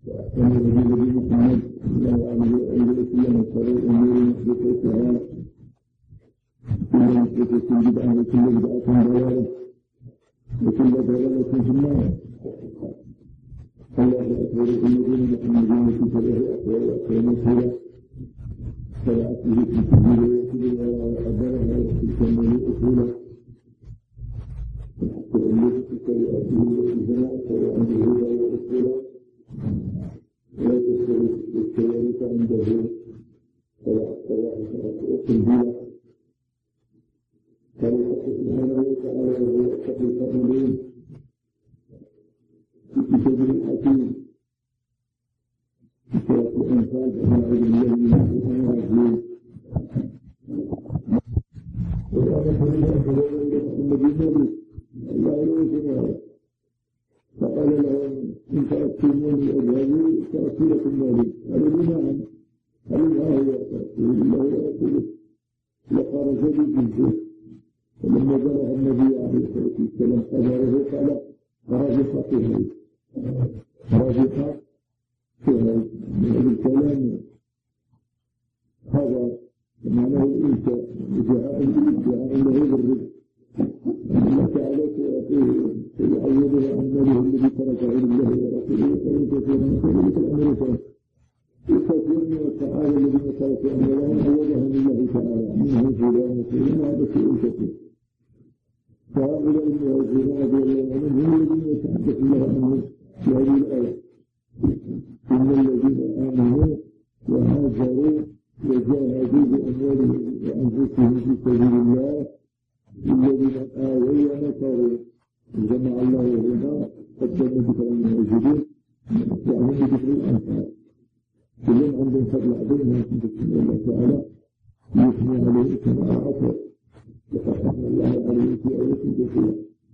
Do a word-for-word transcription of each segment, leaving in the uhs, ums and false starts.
وأحسن الهدي محمد صلى الله عليه وسلم وشر الأمور محدثاتها كل محدثة بدعة وكل بدعة ضلالة وكل ضلالة في النار. الله أكبر الذين محمدين في شرعه أقوال وأقوال مسهلة شرعت به في سبيل ويسير وقدرها وتكمل أصوله وأمته في شريعته والجماعة وعنده الهدى والرسول لا تشترك بالشوارع عنده شرع الشرع والتنبيه قال سبحانه وتعالى وهو أشرف القائلين في كتابه الحكيم في سورة الأنفال أعوذ بالله من الشيطان الرجيم وقال تعالى الذين الله يوسف فقال لهم إن تأتوني بأجهزي تأتيكم مالي قالوا نعم قالوا ما هو تأتيه الله ورسوله لقال جديد جنسه فلما بلغ النبي عليه الصلاة والسلام قدره قال رجح في هذا رجح في هذا من الكلام هذا معناه الإنشاء جاء الإنشاء له بالرزق الله تعالى يعوضه عن ماله الذي تركه لله ورسوله فليس في ذلك الأمر فهم يستثنون تعالى الذين تركوا أمرهم عوضهم الله تعالى منهم في ذلك وهذا شيء كثير. فهؤلاء المهاجرون رضي الله عنهم هم الذين يتحدث الله عنهم في هذه الآية إن الذين آمنوا وهاجروا وجاهدوا بأموالهم وأنفسهم في سبيل الله الذين آووا ونصروا جمع الله هنا قدم ذكر المهاجرين وهم ذكر الأنصار كلهم عندهم فضل عظيم من بسم الله تعالى يثني عليه كما أعطى وفتحنا الله عليه في آية كثيرة.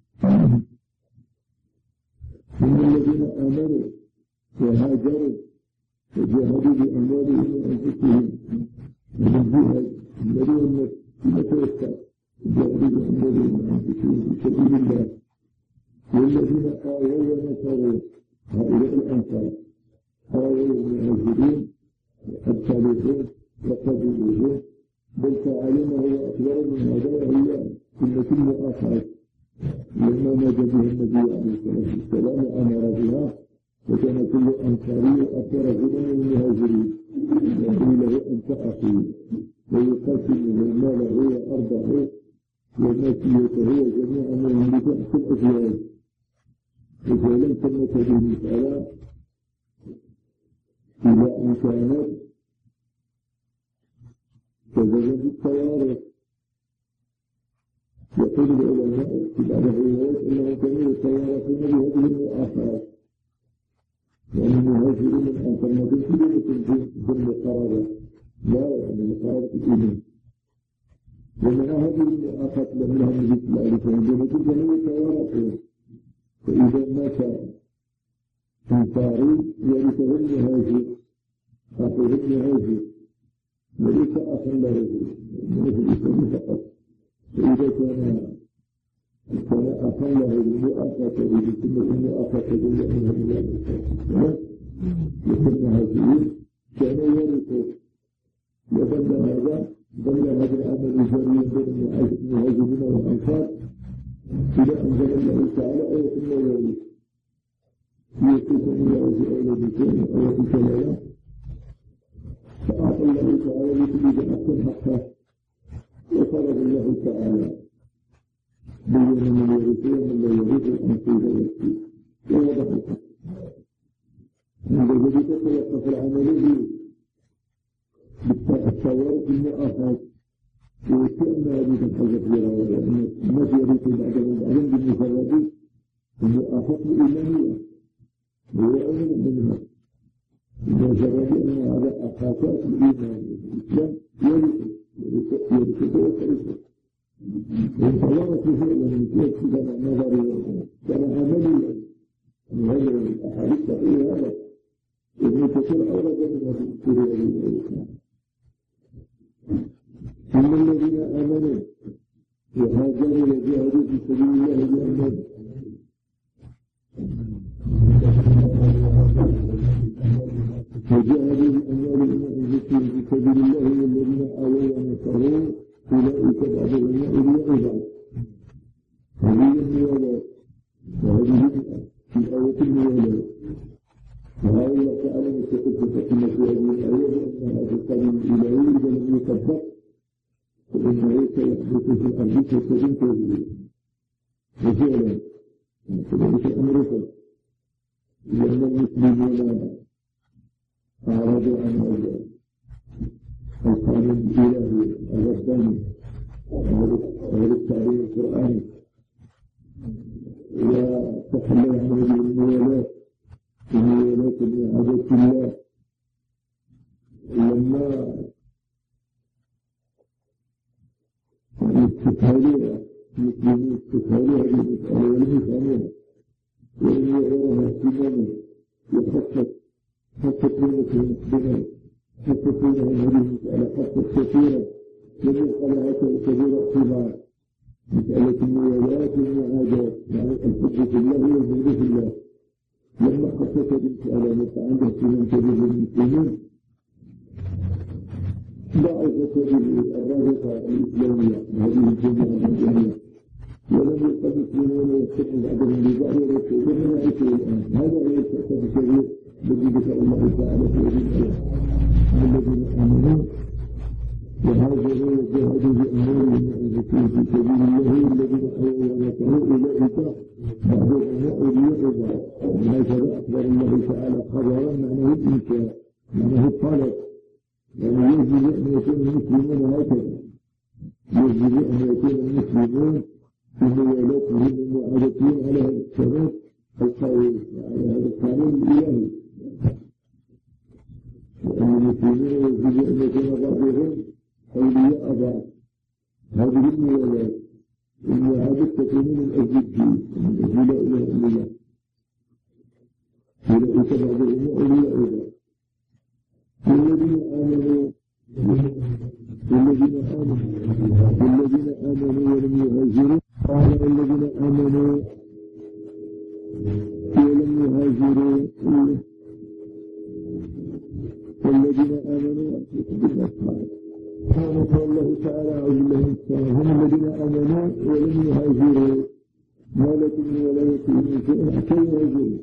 إن الذين آمنوا وهاجروا وجاهدوا بأموالهم وأنفسهم من الجهاد الذي هم يتوسع جاهدوا بأموالهم وأنفسهم في سبيل الله والذين آووا ونصروا هؤلاء الأنصار آووا المهاجرين الصالحين وقبلوهم بل فعلمه وأخبر من هذا وهي سنة المؤاخرة لما نجى به النبي عليه الصلاة والسلام وأمر بها وكان كل أنصاري أكثر غنى المهاجرين يقول له أنت أخي ويقاتل ماله وأرضه وماشيته وجميع ما يملك في الأزواج إذا لم تمت هذه المسألة إذا أن كانت تزوج الطوارئ يقول العلماء في بعض الروايات أنه كانوا يتوارثون بهذه المؤاخرات يعني المهاجرين من أنفرنا بالكلمة ضمن القرابة لا يعني القرابة الإيمان ومن هذه المؤاخرات لم لها النبي صلى الله عليه وسلم كانوا يتوارثون فإذا مات أنصاري يرثه المهاجر أخوه المهاجر وليس أخا له من الإسلام فقط فإذا كان كان أخا له المؤاخاة بسنة المؤاخاة بالله من الله يكون مهاجرين كان يرثه وظل هذا ظل هذا العمل الجاري بين المهاجرين والأنصار إذا أنزل الله تعالى آية المواريث يوصيكم الله بأولادكم وآية الكلالة فأعطى الله تعالى لكل ذي حقه وفرض الله تعالى بين من يرثون من لا يرث الأنصيب والسيء ووضح الحق عند ذلك تتوقف العمل بالتوارث المؤاخاة وكأن هذه الحاجة في لأن الناس يرثون بعدهم بعدهم بالمفردين المؤاخاة الإيمانية وهو أول منها إذا جرد أن هذا أخاكات الإيمان الإسلام يرث يرث ويرث والتوارث فعلا يمكن كذا نظري كان عمليا من هذا الأحاديث تقول هذا ابن كثير أورد من هذه السورة الإسلام إن الذين آمنوا وهاجروا وجاهدوا في سبيل الله بأموالهم وجاهدوا بأموالهم وأنفسهم في سبيل الله والذين آووا ونصروا أولئك بعضهم أولياء بعض. هذه الموالاة وهذه في آية الموالاة. وهذا الله تعالى مستقل تقسم في هذه الآية بأن هذا القانون الإلهي إذا لم يطبق فإنه سيحدث في الأرض فساد كبير. وفعلا كذلك الأمر فعلا لأن المسلمون أعرضوا عن هذا القانون الإلهي الرباني وهذا التعليم القرآني وتخلوا عن هذه الموالاه الموالاه بعادة الله. لما استفهالوا المسلمين استفهالوا هذه المسألة ولم يفهموها ولم يعرفوها اهتماما يخصص خصت لهم المسلمين خصت لهم هذه المسألة خصت كثيرا لم يبقى لها كبير اعتبار. مسألة الموالاه والمعاداة يعني الحب في الله والبغض في الله. لما خصت المسألة وتعامل اهتمام كبير للمسلمين ضعفت هذه الرابطة الإسلامية هذه الجماعة الإسلامية ولم يبقى المسلمون يستقبل بعضهم ببعض ويقولون ما يعيشوا الآن. هذا هو الشأن الكبير الذي ذكر الله تعالى في هذه الآية الذين آمنوا وهاجروا وجاهدوا بأموالهم وأنفسهم في سبيل الله الذين آووا ونصروا أولئك بعضهم أولياء بعض. هكذا أخبر الله تعالى خبرا معناه الإنشاء معناه الطلب. يعني يجب أن يكون المسلمون هكذا يجب أن يكون المسلمون في موالاتهم ومعادتهم على هذا الشرط القوي على هذا القانون الإلهي. وأن المسلمين يجب أن يكون بعضهم أولياء بعض. هذه الموالاه المعادة تكون من أجل الدين من أجل لا إله إلا الله. أولئك بعضهم أولياء بعض. والذين آمنوا والذين آمنوا والذين آمنوا ولم يهاجروا قال الذين آمنوا ولم يهاجروا والذين آمنوا بالأسماء قال الله تعالى أعوذ بالله من الشيطان هم الذين آمنوا ولم يهاجروا ما لكم من ولايتهم من شيء حتى يهاجروا.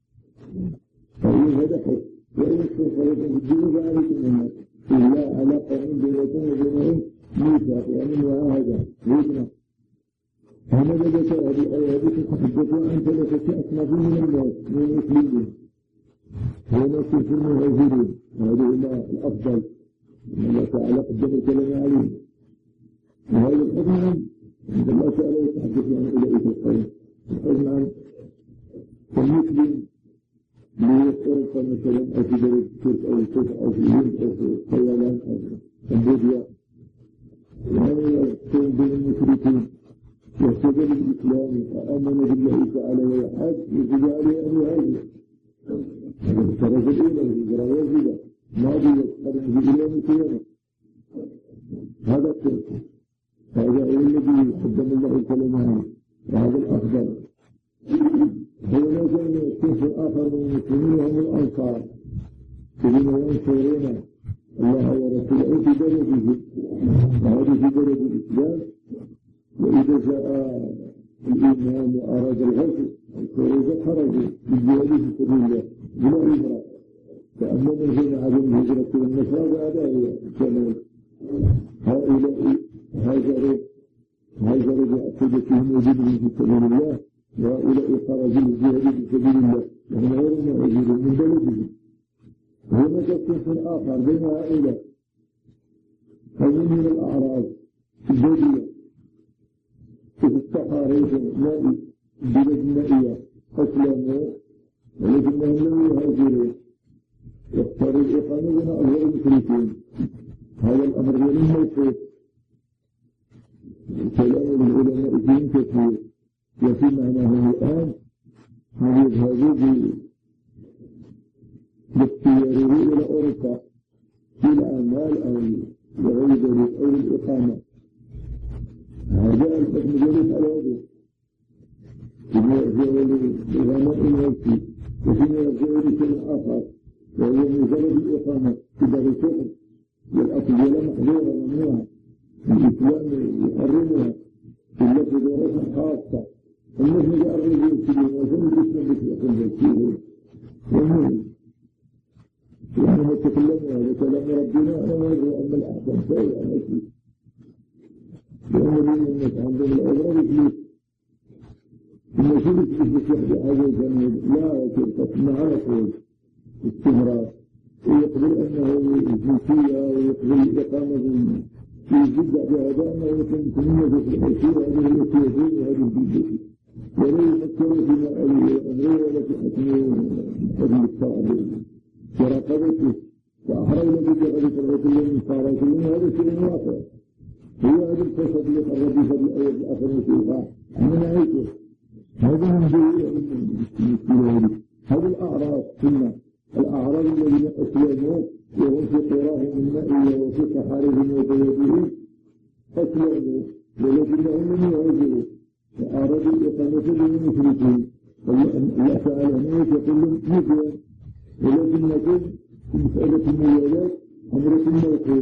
فإن هذا حق وإن يكون خلقا في الدين فعليكم الناس إلا علاقة من بينكم وبينهم ميثاق يعني معاهدة وإذن. هذا ذكر هذه الآية هذه تتحدث عن ثلاثة أصناف من الناس من المسلمين. هناك في المهاجرين وهذه هي الأفضل الله تعالى قدم الكلام عليهم. وهذا الحكم عند الله تعالى يتحدث عن أولئك القوم. الحكم عن المسلم ليقرق مثلا أو في درجة الشرك أو الكفر أو في الهند أو في الطيران أو في كمبوديا. وهذا يكون بين المشركين يهتدى بالإسلام وآمن بالله تعالى ويحاج يجب عليه أن يهاجر. هذا الدرجة الأولى الهجرة واجبة ماضية قرن بإله قيامة. هذا الشرك هذا هو الذي قدم الله الكلام عنه وهذا الأفضل. هناك صنف آخر من المسلمين هم الأنصار الذين ينصرون الله ورسوله في بلدهم وهذا في بلد الإسلام. وإذا جاء الإمام وأراد الغزو الخروج خرجوا بالجهاد في سبيل الله بلا إجراء. فأما من هنا عدم الهجرة والنصارى هذا هو الكلام. هؤلاء هاجروا هاجروا بعقيدتهم وجدهم في سبيل الله وهؤلاء خرجوا للجهاد في سبيل الله وهم غير مهاجرون من بلدهم. هناك صنف آخر بين هؤلاء قوم من الأعراب في البادية في الصحراء ماء بلد مائية أسلموا ولكنهم لم يهاجروا واختاروا الإقامة بين أهل المشركين. هذا الأمر لم موقف. كلام العلماء فيه كثير وفي معناه الآن هل يذهبوا باختياره إلى أوروبا في الأعمال أو لغير ذلك أو الإقامة. هذا الحكم جلس على هذا فيما يرجع لغناء الموت وفيما يرجع لشيء آخر وهو مجرد الإقامة في دار الكفر والأطفال محظورة ممنوعة الإسلام يحرمها إلا في ظروف خاصة الناس يقربوا يكتبون وزن الإسلام بيتلقون يكتبون ومن يعني ما تكلموا هذا كلام ربنا أنا وجه أما الأحسن شيء أنا شيء لأن الناس عندهم الأضرار يفلس المسؤول يفلس يحدي حاجة جميل لا يكون معاك استمرار ويقبل أنه الجنسية ويقبل إقامة في جدة بهذا أنه يكون تنمية في الحسير هذه التي هذه الجدة ولا يفكر فيما أمره ولا في حكم الصعب ورقبته فأحرى إلى جدة قد فرغت الله من صارات الله هذا شيء واقع هو هذا القصد اللي قرب في الآية الآخر وشيئا من عيشه هذا من جيء هذه الأعراض ثم الأعراب الذين أسلموا وهم في قراهم المائية وفي صحارهم وبيادهم أسلموا ولكنهم لم يعجبوا وأرادوا الإقامة للمشركين الله تعالى يقول لهم مثلا ولكنكم في مسألة الموالات أمركم موقوف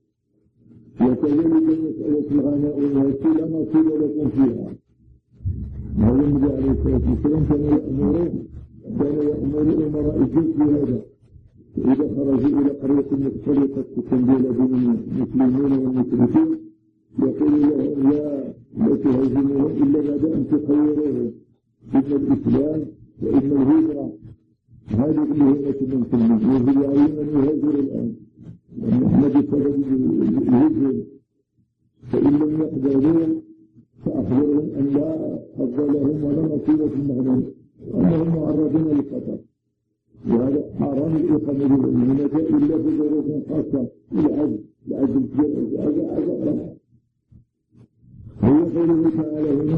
وكذلك مسألة الغناء والهاتف لا نصيب لكم فيها هذا النبي عليه الصلاة والسلام كان يأمره كان يأمر أمراء الجيش بهذا إذا خرجوا إلى قرية مختلفة تنبيل بين المسلمين والمشركين يقول لهم لا لا تهزموهم إلا بعد أن تخيروهم إما الإسلام وإما الهجرة هذه مهمة من كلمة يجب عليهم أن يهاجروا الآن ونحن بسبب الهجر فإن لم يقدروا فأخبرهم أن لا حظ لهم ولا نصيب في المغنم وأنهم معرضون للخطر وهذا حرام الإقامة بالمهنة إلا في ظروف خاصة العجل العجل هذا هذا هو قوله تعالى هنا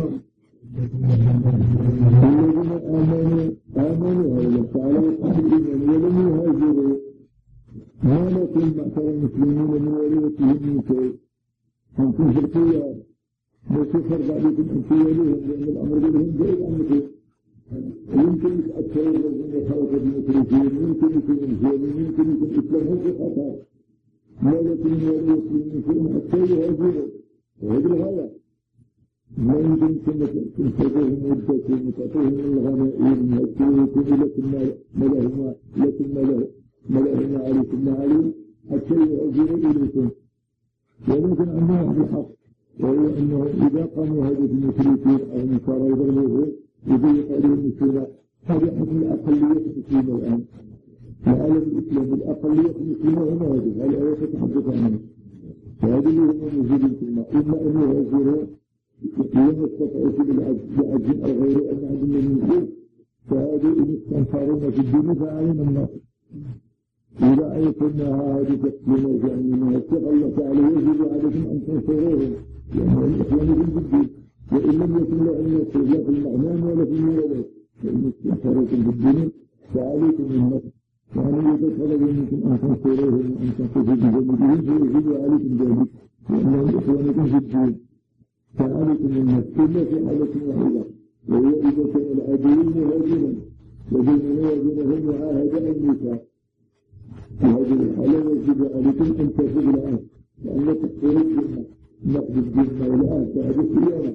الذين آمنوا آمنوا هذا تعالى يقول ولم يهاجروا ما لكم معشر المسلمين من وليتهم من شيء أنتم في الخيار وكفر بعضكم أن تولوهم لأن الأمر بهم بعيد عنكم يمكن يتأثر من خلق المشركين يمكن يكون الجاهلين يمكن يكون إسلامهم في خطر ما لكم من وليتهم من شيء حتى يهاجروا وهذه الغاية ما يمكن تنفذوهم مدتهم وتعطوهم الغنائم وتكون لكم ما لهما لكم ما لهما عليكم ما عليهم حتى يهاجروا إليكم ولكن عندهم الحق وهو أنه إذا قاموا هذه المشركين أو النصارى يضربوه يضيق عليهم المسلمين هذا حكم الأقلية المسلمة الآن في العالم الإسلامي الأقلية المسلمة هم هذه الآية تتحدث عنها فهذه اللي هم موجودين في الماء إما أن يهاجروا لم يستطيعوا بعجل أو غيره أن عندهم من شيء فهذه إن استنصرون في الدين فعلينا الناصر إذا أيقناها هذه تقسيم جميعا اتقى الله تعالى يجب عليكم أن تنصروهم لأنه الإخوان بالدين وإن لم يكن لهم نصر لا في المعنى ولا في المولد فإن استنصرتم بالدين فعليكم النصر يعني إذا طلبوا منكم أن تنصروهم وأن تنصروا بجانبهم فيجب عليكم ذلك لأنهم إخوانكم في الدين فعليكم النصر إلا في حالة واحدة وهي إذا كان العدوين مهاجما وبيننا وبينهم معاهدة الميثاق في هذه الحالة يجب عليكم أن تفعلوا الآن لأن تقصير الجنة نقد الجنة والآن فهذه الصيانة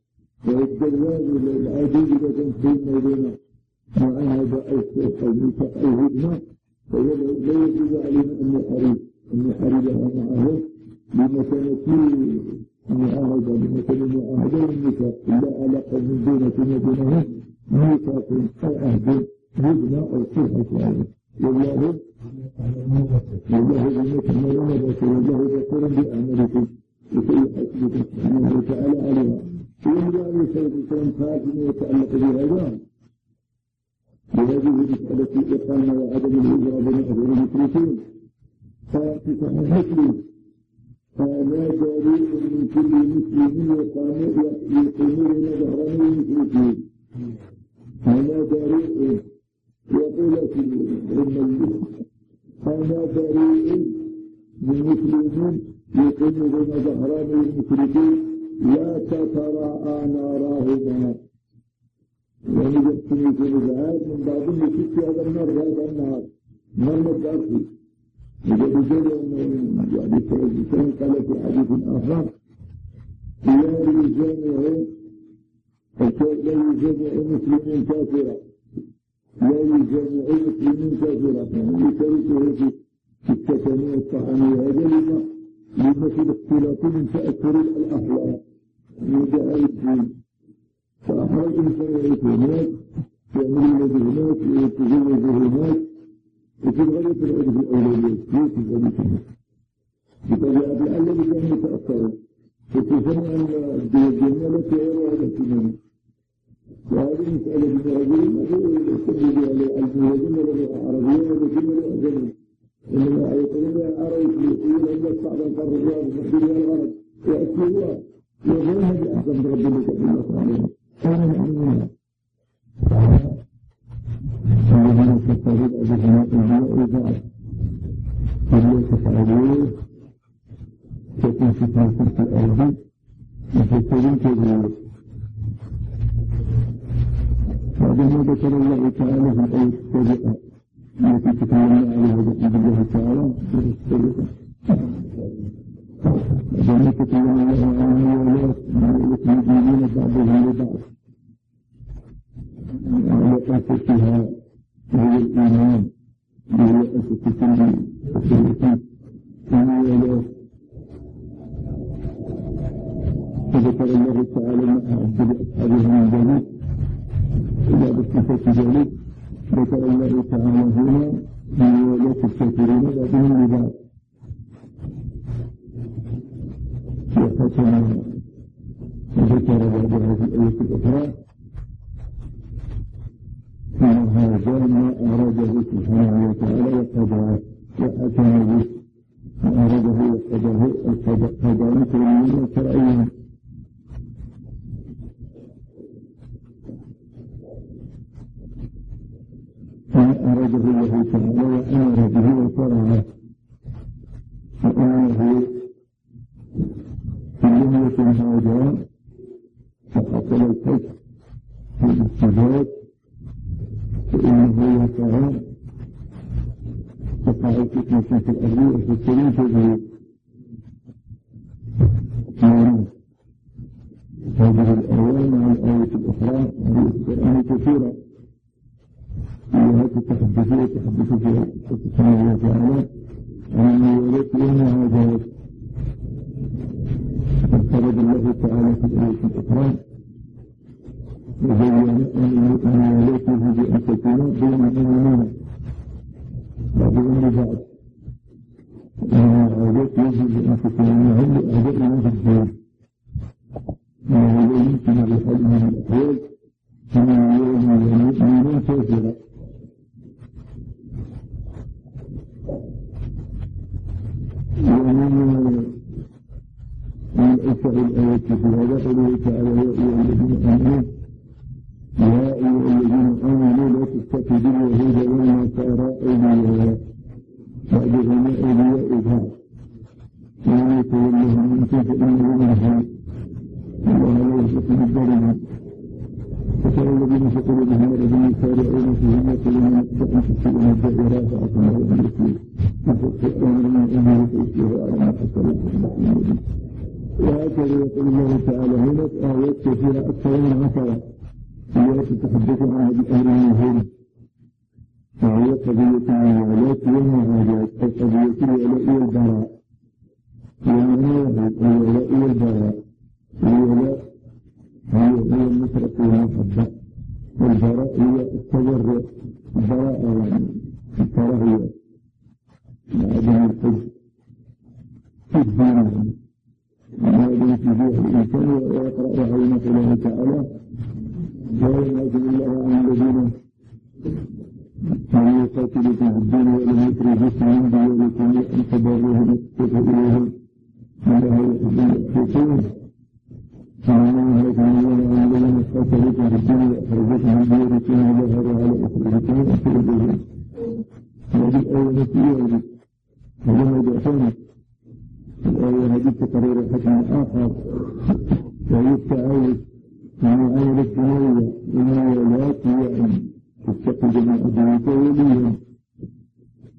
والدلال العادي إذا كان فيما بين معاهدة أو الميثاق أو هدمة فهو لا يجب علينا أن نحارب أن نحاربها معه بمكانة معاهدة بمكان معاهدة والميثاق لا علاقة من بينكم وبينهم ميثاق أو عهد هدمة أو صلح والله والله بما تعملون بصير والله بصير بأعمالكم وسيحاسبكم سبحانه وتعالى عليها ويجب عليه الصلاة والسلام خاتم يتعلق بهذا بهذه المسألة الإقامة وعدم الهجرة بين أهل المشركين ففي صحيح مسلم لا جريء من كل مسلم يقومون ظهران المشركين ولا جريء يقول في المجلس أنا بريء من مسلمين يقوم بين ظهران المشركين لا تتراءى ناراهما يعني يحسن يكون بعاد من بعضهم يشك هذا النار هذا النار مرة بأرضي إذا بجد يعني كان قال في حديث آخر لا يجامع لا يجامع مسلمين كافرا لا يجامع مسلمين كافرا يعني يشاركه في التكامل الطعامي هذا لما لما في الاختلاط من تأثر الأخلاق من دعاء الدين فأحرى الإنسان يعيش هناك يعمل الذي هناك ويتزوج هناك وفي الغاية في العرف الأولويات ليس في ذلك هناك بطبيعة الحال كانوا يتأثرون وخصوصا أن الجمالة تعيرها على الكمامة وهذه مسألة من الرجل يستبدل على المهاجم ولا العربية ولا كلمة أجنبية إنما يقولون العرب يقولون أن الصعب أنقر الرياض ومحدودها الغرب وأكلوها وغيرها بأحسن ربنا كبيرة عليها كان معنى الذين كفروا بأجهزة الأنبياء بعد فلا تفعلوه تكون فتنة في الأرض وتكون كذلك بعدما ذكر الله تعالى في الآية السابقة التي تكلمنا عليها بحمد الله تعالى في السابقة بعدما تكلمنا الله عن الولايات المسلمين بعضهم لبعض على أساسها وهو الإيمان وهو أساس كل الولايات فذكر الله تعالى ما أعد لأصحابه من ذلك إلى بصفة ذلك ذكر الله تعالى هنا من ولاة الكافرين بعضهم لبعض وختم وذكر بعد هذه الآية الأخرى أن هذا ما أراده سبحانه وتعالى وقضاه وأتم به ما أراده وقضاه قضاه مثل من شرعيا ما أراده الله تعالى وأمر به وشرعه وأنه في لمية هذا فحصل الحج في الاستجاب فإنه يقع تقع فتنة في الأرض وتستلم تجري هذه الآية مع الآية الأخرى في القرآن كثيرة فيها تتحدث وتحدث فيها سبحانه وتعالى عن الولايات والمعادات فقد فرض الله تعالى في الآية الأخرى وبين أن ولايته بأن تكون بين المؤمنين بعضهم لبعض وأن العادات يجب أن تكون معهم لأعدائنا في الدين وهو لا يمكن بحال من الأحوال أن يوم المؤمنين كافرا ومن من أكثر الآيات في هذا قوله تعالى يا أيها الذين آمنوا يا أيها الذين آمنوا لا تتخذوا اليهود والنصارى أولياء بعضهم أولياء بعض ومن يتولهم منكم فإنه منهم والله لا يحب الظالمين فترى الذين في قلوبهم مرض يسارعون فيهم يقولون نخشى أن تصيبهم الدائرة فأعطنا وأمركم فاستغفر أمرنا إنه فإسره على ما حصل لكم وهكذا يقول الله تعالى هناك آيات كثيرة أكثر من عشرة التي تتحدث عنها بأهل النهور وهي قضية الولايات والمعادات أو قضية الولاء والبراء والمعادات الولاء والبراء الولاء هي النصرة والمحبة والبراء هي التورع البراء يعني الكراهية عدم الحب في الدين هذا في ذهن الإنسان ويقرأ علينا الله تعالى ولا يعزم الله عن الذين من يقاتلوا في الدين ولم يخرجوكم من دياركم أن تبروهم وتتقوا إليهم الله يحب المقسطين فمن يهاجم الله عن الذين قاتلوا في الدين وأخرجوكم من دياركم وظهروا على إخراجكم وأخرجوهم هذه الآية التي يعجب هذا موضوع ثاني الآية هذه تقرير حكم آخر وهي التعايش مع معاينة الدنيوية من الولايات هي أن تتخذ من أدوية وليا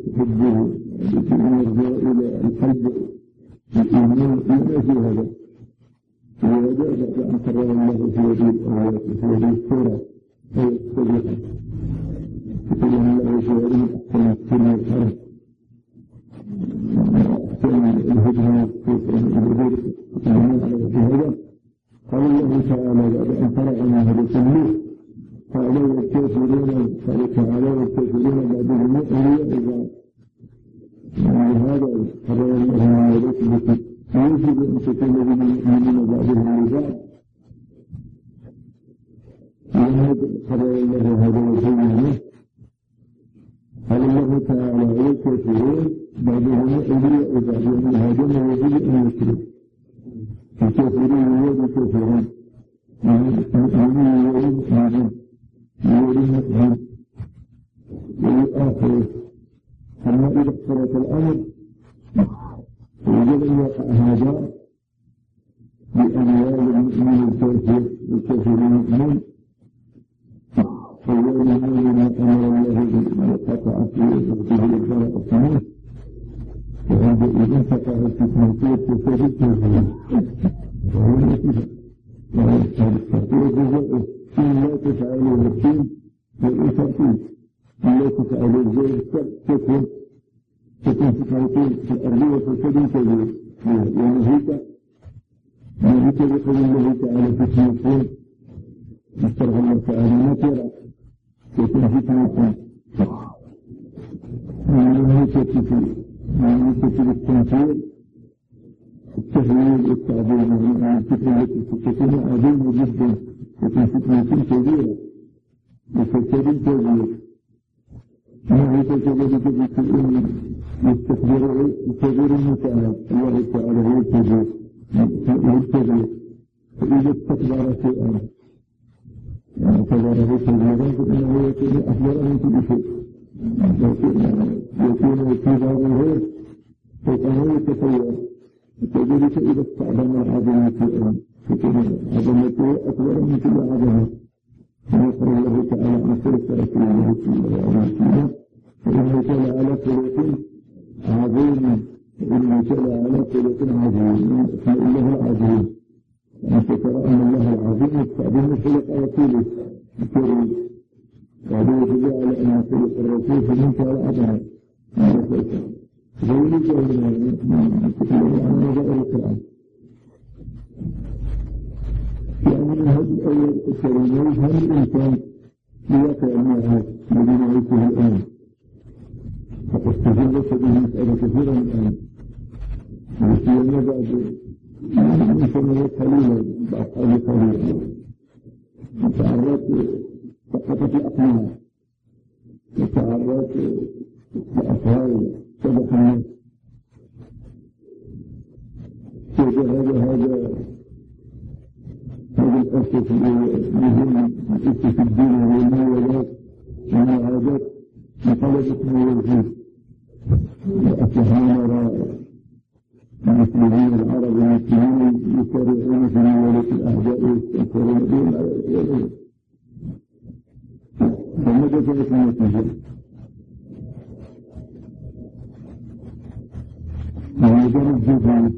تحبه التي يرجع إلى القلب الإيمان لا في هذا وهذا بعد أن قرر الله في هذه الآيات في هذه السورة أي السابقة يقول الله في هذه أحسن السنة الأرض أحسن الهدى في هذا قال الله تعالى بعد أن قرأ ما هذا كله قال والكافرون قال تعالى والكافرون بعدهم أولياء إذا هذا قرر الله ما هذا كله يجب أن تكون المؤمنين بعضهم لبعض وهذا قرر الله هذا وسلم قال الله تعالى والكافرون بعضهم أولياء بعض ومن هذا ما يجب أن يكون الكافرون يجب الكافرون المؤمنين يجب المؤمنين يجب المؤمنين والآخر أما إذا اقترت الأمر وجب أن يقع هذا بأموال المؤمن الكافر والكافر المؤمن فاليوم ما أمر الله بقطع في وقته الجرى الصميم وعندئذ تقع الفتنة والكفر الكافر وهو نتيجة وهذا التفكير جزاء إن لا تفعلوا الدين والإفاقين إن لا تفعلوا الزير تكون تكون فتنتين في الأرضية فسد كبير ونهيك نهيك بقول الله تعالى فتنتين نسترغى الله تعالى نكرة تكون فتنتين نهيك في التنفير التهويل والتعظيم عن الفتنة التي تكون عظيمة جدا تكون فتنة كبيرة وفسد كبير نهيك كذلك بالتأمين يستخبره الكبير المتعب الله تعالى هو الكبير الكبير فإذا استكبر شيئا اعتبره كبيرا فإنه يكون أكبر من كل شيء يكون كباره فإنه يتطور كذلك إذا استعظم العظمة شيئا فكان عظمته أكبر من كل عظمة ونقول الله تعالى عن سلسة رسول الله صلى الله عليه وسلم فإنه كان على خلق عظيم إنه كان على خلق عظيم من اسم الله العظيم أنت ترى أن الله العظيم يستعظم خلق رسوله الكريم وهذا يدل على أن خلق الرسول فمنك على عظمه ذلك من تكلم عن نظائر القرآن يعني هذه الآية الكريمة هل الإنسان ليقع معها الذي نعيشه الآن فقد تجلت به مسألة كثيرة الآن وسيما بعد من سنوات قليلة بأفعال قليلة تعرضت سقطت الأقناع وتعرضت لأفعال صدق الناس هذا هذا هذا الأسف مهم الأسف في الدين والموالات والمعادات مطالبة موالات وأصبحنا نرى المسلمين العرب والمسلمين يسارعون في موالات الأعداء ويستنكرون بهم على الإسلام فماذا كانت النتيجة؟ ومدار الجديد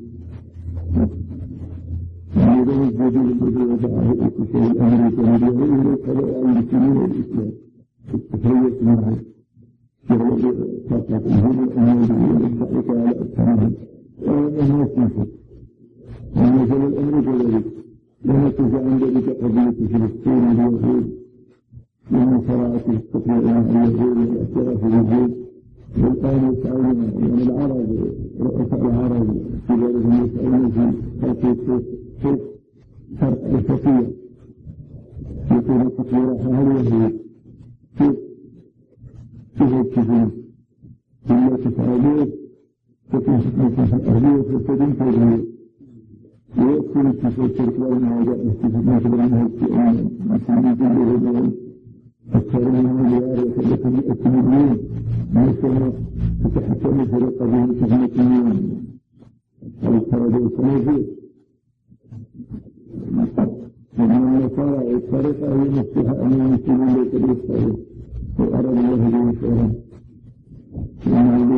ومدار الجديد الذي وضعه الاتحاد الأمريكي يدعو إلى قضاء المسلمين والإسلام التحرية معه شغل فقط الهدى الأمريكي والتحريك على أسهمهم وأنه يستنفذ ومثل الأمر كذلك لا نتجع عن ذلك قضية فلسطين واليهود والمصارعة الاستقلال عن اليهود والاعتراف باليهود والآن يسألون يعني العرب رؤساء العرب في بلدهم يسألون في خلق كيف فرق الفقيه يكون تطويرها هل يهود كيف كيف يكتفون إلا تفعلوه تكون فتنة الأهلية فتدين تغيير ويكون التفاصيل تركوا مع هذا استفدنا كبرانها السؤال مسلمين كله أكثر من مليار وثلاثة مئة مليون مثل تتحكم في رقبه تسعمائة مليون أو الفرد والصناديق ومن النصارى الطريقة هي نفسها أن المسلمين لا تدرس وأراد الله به خيرا وأن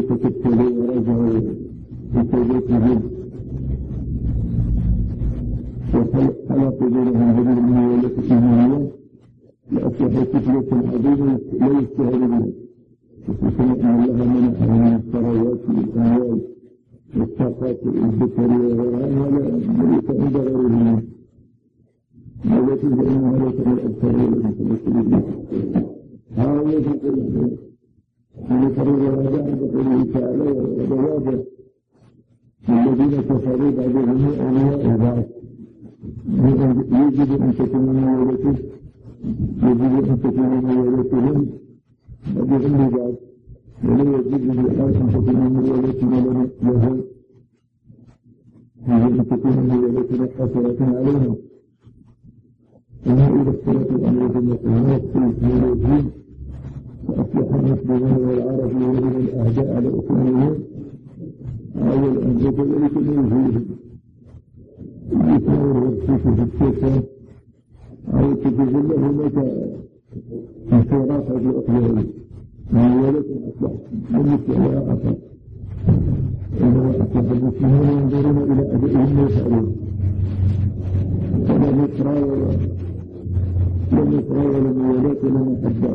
وكما أن الله منع من الثروات والأموال والطاقات البشرية وغيرها ولا ليس عند غيرهم التي بأنها ليس من الأبصار والأبصار هذا يقول أن قرر هذا عند قوله تعالى وجوابه الذين كفروا بعضهم أولياء بعض يجب أن تكون مولاتهم يجب أن تكون مولاتهم بعضهم لبعض ولا يجب لأحد أن تكون مولاتنا لهم يجب أن تكون مولاتنا حسرة عليهم وما إذا اختلف الأمر بالمقامات في مولاتهم فأصبح المسلمين والعرب يريدون الأهداء على أسلامهم أول أن يتبعك منهم يتنور الرسيك في السيطان أو تجزل له متى انصراف هذه الأطوال من ولد أصبح بالنسبة لها أصبح إنما أصبح المسلمين ينظرون إلى أدائهم ويفعلون فلم يقرأ ولا لم يقرأ ولا مولات ولا محبة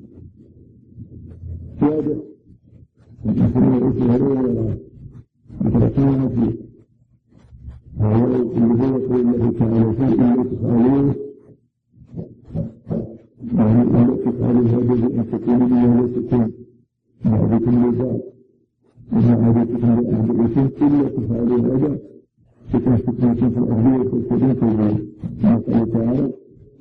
واضح المسلمين يسهرون ولا يتركون فيه هذا اللي هو قول الله تعالى فيه إلا تفعلون يعني إلا تفعلوا هذا بأن تكونوا مولاتكم بعضكم لبعض وما عادتكم لأعدائكم إلا تفعلوا هذا تكون فتنة في الأرض وتفسدون في الأرض ما قال تعالى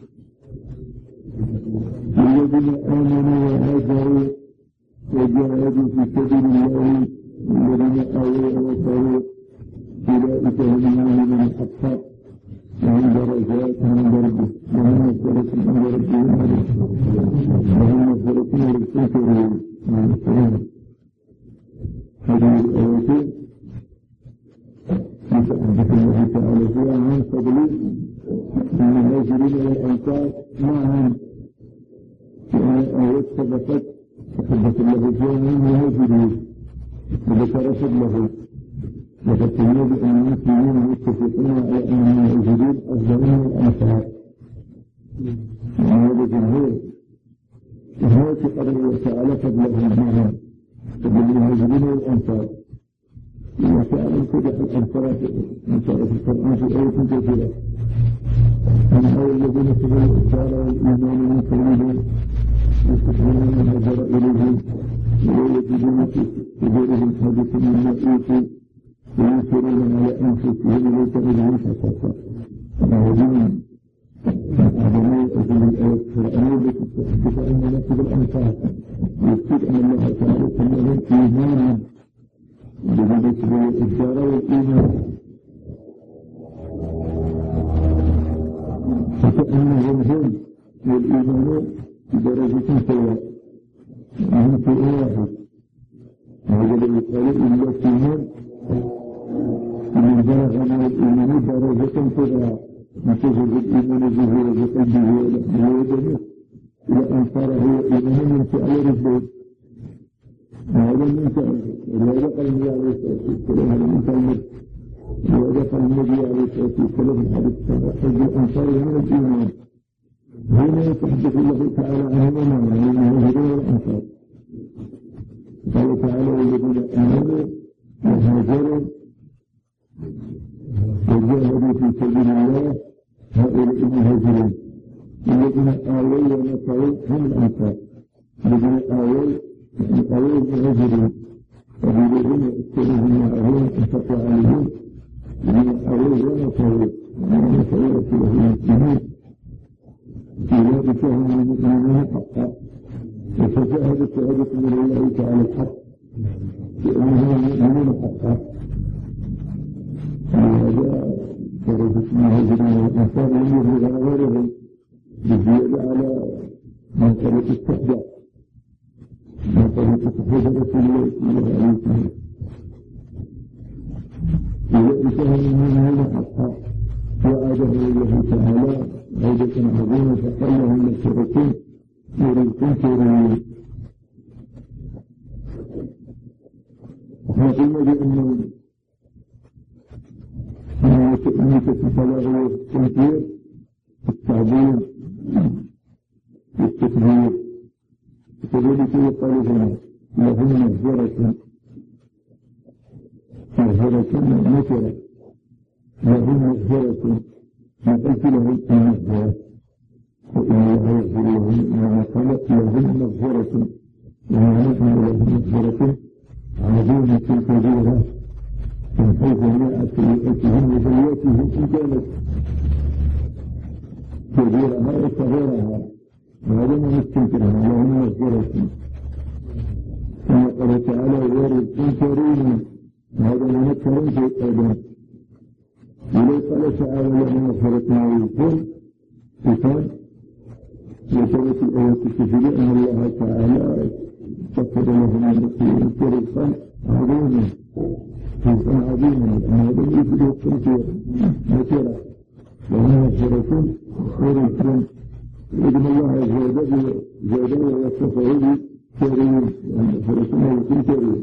الذين آمنوا وهاجروا وجاهدوا في سبيل الله الذين آووا ونصروا أولئك هم المؤمنون حقا وهم درجات عند ربهم وهم مغفرة عند ربهم وهم مغفرة ورزق كريم هذه الآيتين يتحدث الله تعالى فيها عن فضل المهاجرين والأنصار معهم لأن الآيات سبقت تحدث الله فيها عن المهاجرين وذكر فضله وذكرنا بأن المسلمين متفقون على أن المهاجرين أفضل من الأنصار وهذا جمهور وهو تقرر تعالى فضلهم معهم فضل المهاجرين والأنصار وفعلا امتدح الأنصار من شاء في القرآن في آية كثيرة من أول الذين تبعوا الإسرار والإيمان من قبلهم يستحيون من هاجر إليهم ولا يجدون في صدورهم حديث مما أوتوا وينكرون على أنفسهم وليس بهم حقا وهذين أعلموا أجل الآيات القرآنية التي تحدث عن مناسب الأنصار يذكر أن الله تعالى سماهم إيمانا بالنسبة للإسرار والإيمان فكأنهم هم والإيمان بدرجة سواء هم شيء واحد وهذا الذي قال إلا الإيمان من بلغ من الإيمان درجة سواء نتجد الإيمان به وبقلبه ولحمه ودمه إلى أن صار هو إيمان من فعل ربه وهذا من فعل ولهذا قال النبي عليه الصلاة والسلام هذا من فعل ولهذا قال النبي عليه الصلاة والسلام في الحديث الصحيح الأنصار من الإيمان هنا يتحدث الله تعالى عنهما عن المهاجرين والأنصار قال تعالى والذين آمنوا وهاجروا وجاهدوا في سبيل الله هؤلاء المهاجرين الذين آووا ونصروا هم الأنصار الذين آووا آووا المهاجرين وبالذين اتبعوا معهم انفقوا عليهم الذين آووا ونصروا ونصروا رسوله المسلمين أولئك هم المؤمنون حقا وفشاهدت شهادة من الله تعالى الحق بأنهم المؤمنون حقا وهذا درجة المهاجرين والأنصار لم يبلغ غيرهم بالزيادة على منطقة الصحبة منطقة صحبة رسول الله صلى الله عليه وسلم أولئك هم المؤمنون حقا وعاده الله تعالى عودة عظيمة فقال لهم مغفرة ورزق كريم احنا قلنا بأنه أنك تتبع التنكير التعظيم والتكبير وكذلك يقال هنا لهم مغفرة مغفرة نكرة لهم مغفرة ما قلت لهم المغفرة وإن الله يغفر لهم ما خلق لهم مغفرة وما نحن لهم مغفرة عظيمة كبيرة من حيث جاءت سيئتهم وسيئتهم إن كانت كبيرها وصغيرها وهذا ما نستنكرها لهم مغفرة ثم قال تعالى ورزق كريم هذا منكر في الآدم ولو قال تعالى لهم مغفرة ما يكون كتاب وكانت الآية تفيد أن الله تعالى فقد لهم رزقا عظيما رزقا عظيما أن هذا يفيد التنكير نكرة لهم مغفرة ورزقا إذن الله زاد ووصفه بكريم مغفرة ما يكون كريم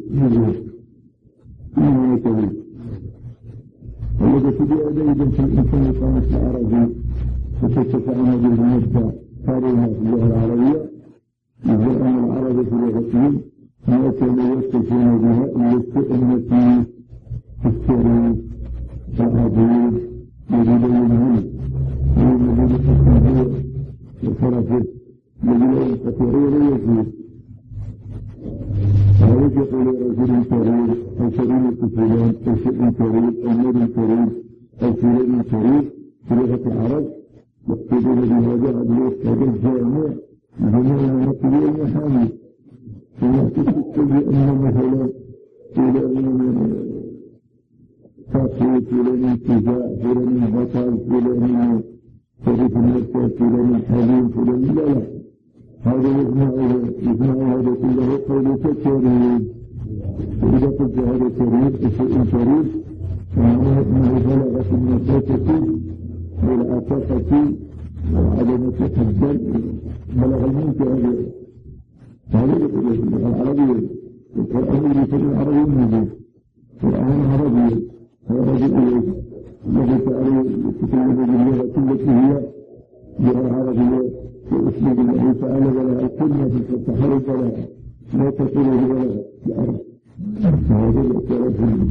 إنه كريم والذي تبيع أيضا في الإنسان قامت العربي وتتفع هذه المدة كريمة في اللغة العربية إذا أن العرب في لغتهم ما كانوا يتصفون بها إلا التأمة الكريم العظيم وبدينهم والذين تكون وخرجت لجلهم كثيرين يزيد ويجب يقول رجل كريم أو كريم فلان أو شيء كريم أو نور كريم أو فلان كريم في لغة العرب يقصدون بهذا العدل هذا الجامع جميع المكية المحامي ثم تكتب أن مثلا فلان فاقي فلان انتزاع فلان بطل فلان فريق المركز فلان حليم فلان لا لا هذا يسمع يسمع هذا كله قول كريم وإذا قلت هذا كريم شيء كريم فمعناه أنه بلغت النفاسة والعتاقة وعدم تحدد بلغ المنك هذا هذا يقول اللغة العربية القرآن يقول العربي الموجود القرآن عربي هذا رجل الذي تعالى يتكلم باللغة التي هي لغة عربية وأسلوب الله تعالى ولا الكلمة في التحرك ولا لا تقول بلغة العرب هذا الاعتراف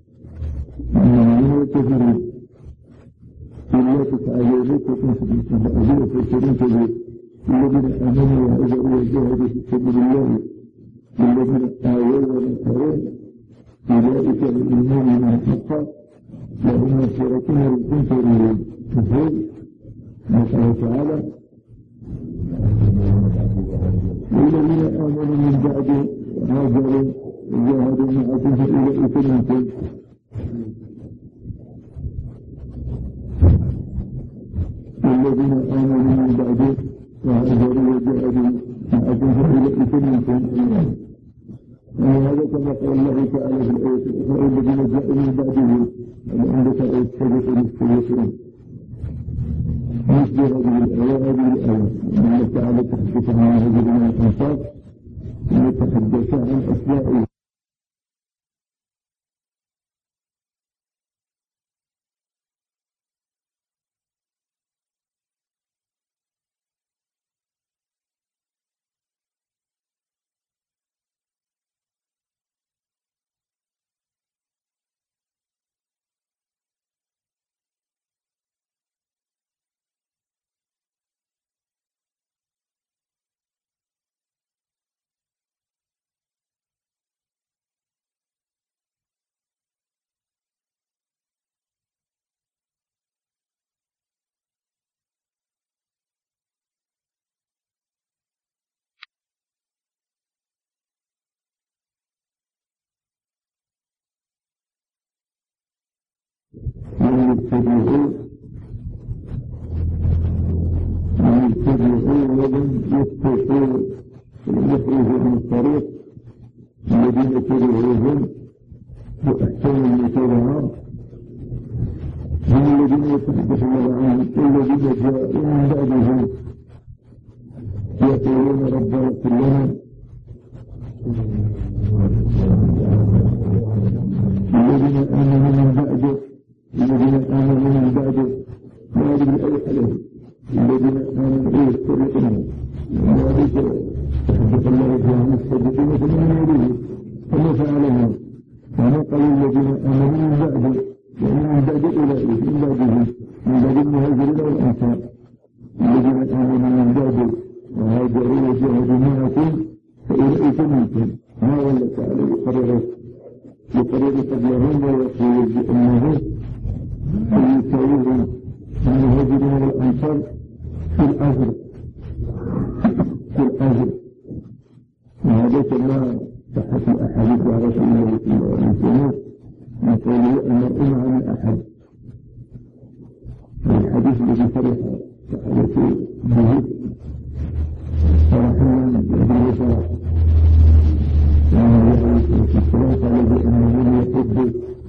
من يتجري إلا تتعلمت وتنسب أبيه فالكريم كبير الذين آمنوا وهجروا وجاهدوا في سبيل الله الذين آووا ونصروا أولئك الإيمان من حقا لهم مغفرة ورزق كريم مثل ما قال تعالى والذين آمنوا من بعد هاجروا وجاهدوا معكم أولئك منكم الذين آمنوا من بعد وهاجروا وجاهدوا معكم أولئك منكم وهذا كما قال الله تعالى في الآية الأخرى الذين جاءوا من بعده الأنبت أو السابق المستيقظون مثل هذه الآية هذه الآية أن الله تعالى تحدث عن هذه من الأنصار ويتحدث عن أسمائه من يتبعوا من يتبعوا ولم يستطيعوا يخرجوا عن الطريق الذين تبعوهم بأحسن المتابعة هم الذين يتحدث الله عنهم الذين جاءوا من بعدهم يقولون ربنا اغفر لنا الذين آمنوا من بعده الذين آمنوا من بعده ما أدري أي عليه الذين آمنوا يسترقون وذلك تحدث الله عن الصديقين كلمة من يريد كما فعلهم ونقل الذين آمنوا من بعد يعني من بعد أولئك من بعدهم من بعد المهاجرين والأنصار الذين آمنوا من بعد وهاجروا وجاهدوا معكم فأولئك منكم ما ولت على قريرة بقريرة قبلهم ويقول بأنه يساويهم المهاجرين والأنصار في الأجر في الأجر وهذا كما صحت الأحاديث عن رسول الله صلى الله عليه وسلم يقول المرء مع من أحد الحديث الذي صرح صحابته به صرحنا بأبي صرح وأنه عليه الصلاة قال بأنه من يحب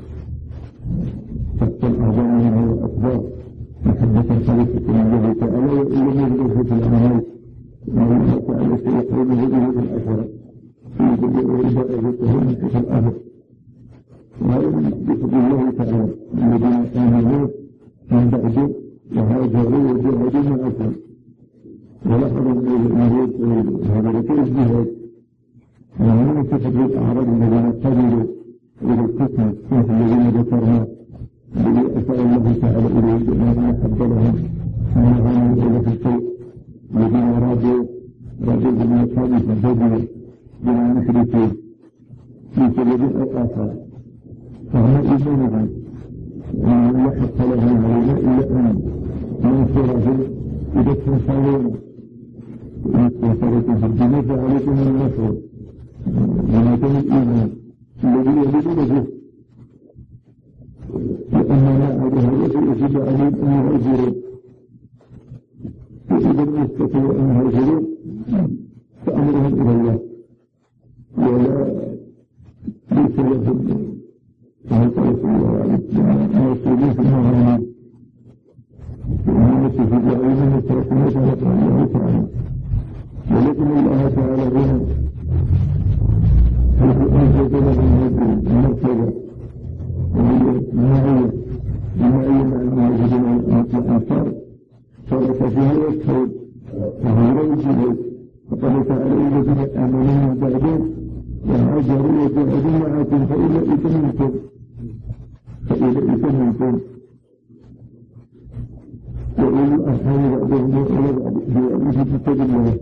تحت الأعظام منه والأكبر محبة خالصة لله تعالى وإن لم يجده في الأعمال وأنه تعالى سيقوم به بالأشرة في جميع عبادتهم في الأرض وهذا بفضل الله تعالى الذين آمنوا من بعد وهاجروا وجاهدوا معكم ولاحظوا أن هذا لكي الجهاد وهنا تفضل الأعراض الذين قبلوا إلى الفتنة مثل الذين ذكرنا الذي أسأل الله تعالى إليه بأنه أحب لهم أنهم إلى في الشيء الذين رادوا رادوا بالمقام في البدن من المشركين في سبب أو آخر فهم إيمانهم ومن لا حق لهم علينا إلا أن ننصرهم إذا استنصرون إذا استنصرتم في الدنيا فعليكم النصر وما كان الإيمان الذي يجب له لأننا على هذا يجب عليهم أن يهاجروا فإذا لم يستطيعوا أن يهاجروا فأمرهم إلى الله ولا ليس لهم كما قال صلى الله عليه وسلم موصولين في المغانم وإنما تجد عليهم التراكمات على الله تعالى ولكن الله تعالى هنا حيث أنجد لهم هذه المرتبة وهي المعية المعية مع المهاجرين والأنصار صارت فيها يكفر وهو الجهاد فقال تعالى الذين آمنوا من بعدهم وهاجروا وجاهدوا معكم فأولئك منكم فأولئك منكم وأولي الأرحام بعضهم أولى بعض في كتاب الله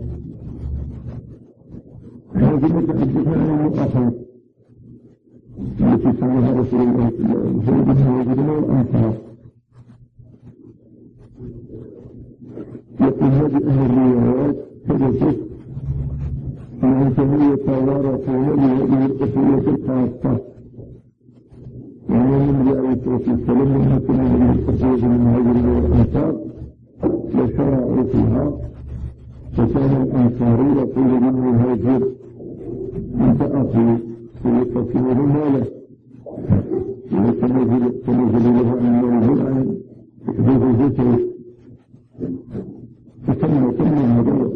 هذه نتحدث عن المؤاخاة التي سماها رسول الله صلى الله عليه وسلم بالمهاجرين والأنصار يقول هذه أهل الروايات حدثت أنهم يتوارثون بهذه الأصولة الخاصة ومن النبي عليه الصلاة والسلام لما كان هذه الأصولة من المهاجرين والأنصار وشرعوا فيها فكان الأنصاري يقول للمهاجر أنت أخي ويقسم له ماله ويتنزل له أن ينزل عن إحداث الجسر فكما كان هذا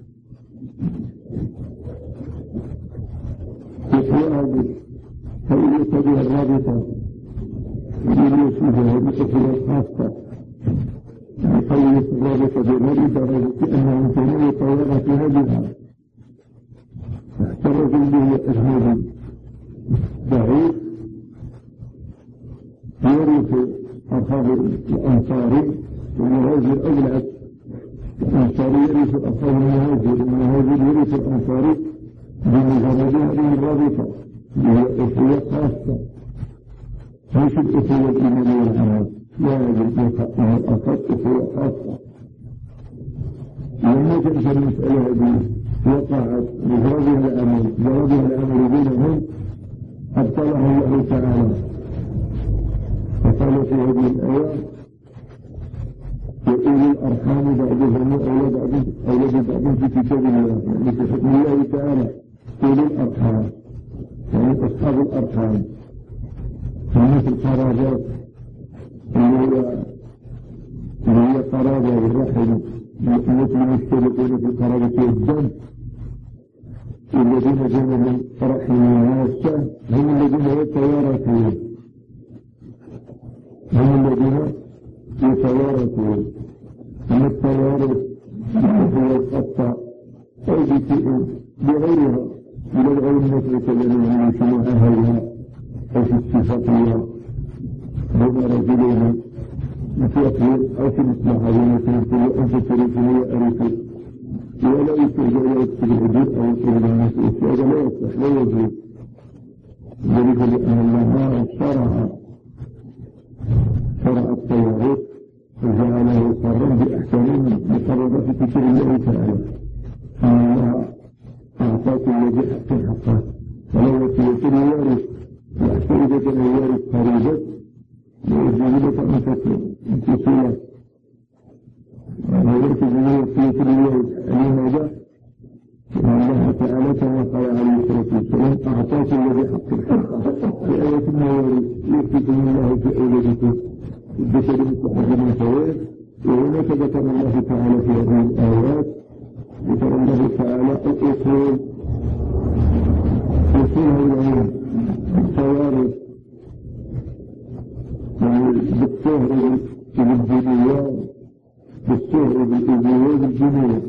يتواجد فإن يتبع الرابطة وإن يشوفها بأصولة خاصة قوية الرابطة بغير درجة أنهم كانوا يتوارثون بها احترز به أجنبي ضعيف يورث أخاه الأنصاري والمهاجر أولاد الأنصاري يرث أخاه المهاجر المهاجر يرث الأنصاري بمجرد هذه الرابطة وهي أصولة خاصة ليس الأصولة الإيمانية العامة لا يجب أن يقع الأصل أصولة خاصة لما كانت المسألة هذه وقعت بجربها العمل جربها العمل بينهم أبطلها الله تعالى فقال في هذه الآية وأولي الأرحام بعضهم أولى بعض في كتاب الله يعني في حكم الله تعالى أولي الأرحام يعني أصحاب الأرحام مثل القرابات اللي هي اللي هي قرابة والرحم التي مشتركون في قرابة الدم الذين بينهم رحم وموسى هم الذين يتوارثون هم الذين يتوارثون أما التوارث هو القطع أو بشيء بغيرها بغير بالنسبة لمن شنو أهلها أو في الصفاتية بين رجلين متوفر أو في مصلحة ومتوفر أنت تريدني أريد ولا يستهجأ يكتب الحدود أو يكتب الناس هذا لا يصح لا يجوز ذلك لأن الله شرع شرع التوارث وجعله قرا بأحكام مقررة في كتاب الله تعالى أن الله أعطاك الذي حق حقه ولو وصية الوارث فإذا كان الوارث قريبا يجب لك أن تصيله ويركز من وصية الوارث لماذا؟ لأن الله تعالى كما قال عليه الصلاة والسلام أعطاك الذي حق حقه في آية الوارث يكتب الله في أولادكم الجسد مثل حجم الفوائد وهناك ذكر الله تعالى في هذه الآيات ذكر الله تعالى الأصول أصول العلم التوارث يعني بالسهر بالجنية بالسهر بالإبوة بالجنية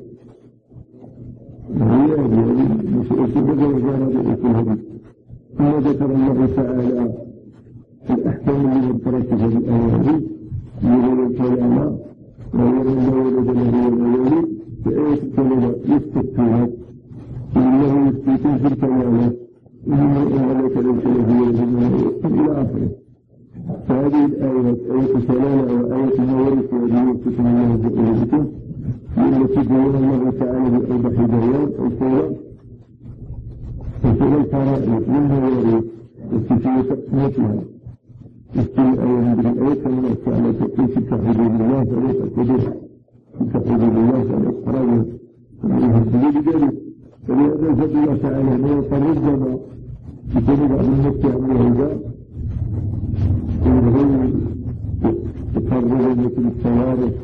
هي هذه مش أصول بجرجانة بأصول هذه ثم ذكر الله تعالى الأحكام اللي ذكرت في الآيات يقول الكلام ويقول الولد له والولد فآية الكلمة يستكتبها إنه يستكتب في الكلام إنه أهلك ليس له ولد إلى آخره فهذه الآيات آية سلالة وآية المورث وهذه يستكتب الله بأولادكم التي بين الله تعالى بأوضح بيان أصول أصول الفرائض والموارث التي تقسيمتها يستوي أيضا بالآيات من السؤال تقول في حدود الله فليس القدر في حدود الله فليس قرار ويهدد بذلك فلهذا فضل الله تعالى أنه يقربنا بكل بعض النفس عن الهدى ويهدد تقرب مثل التوارث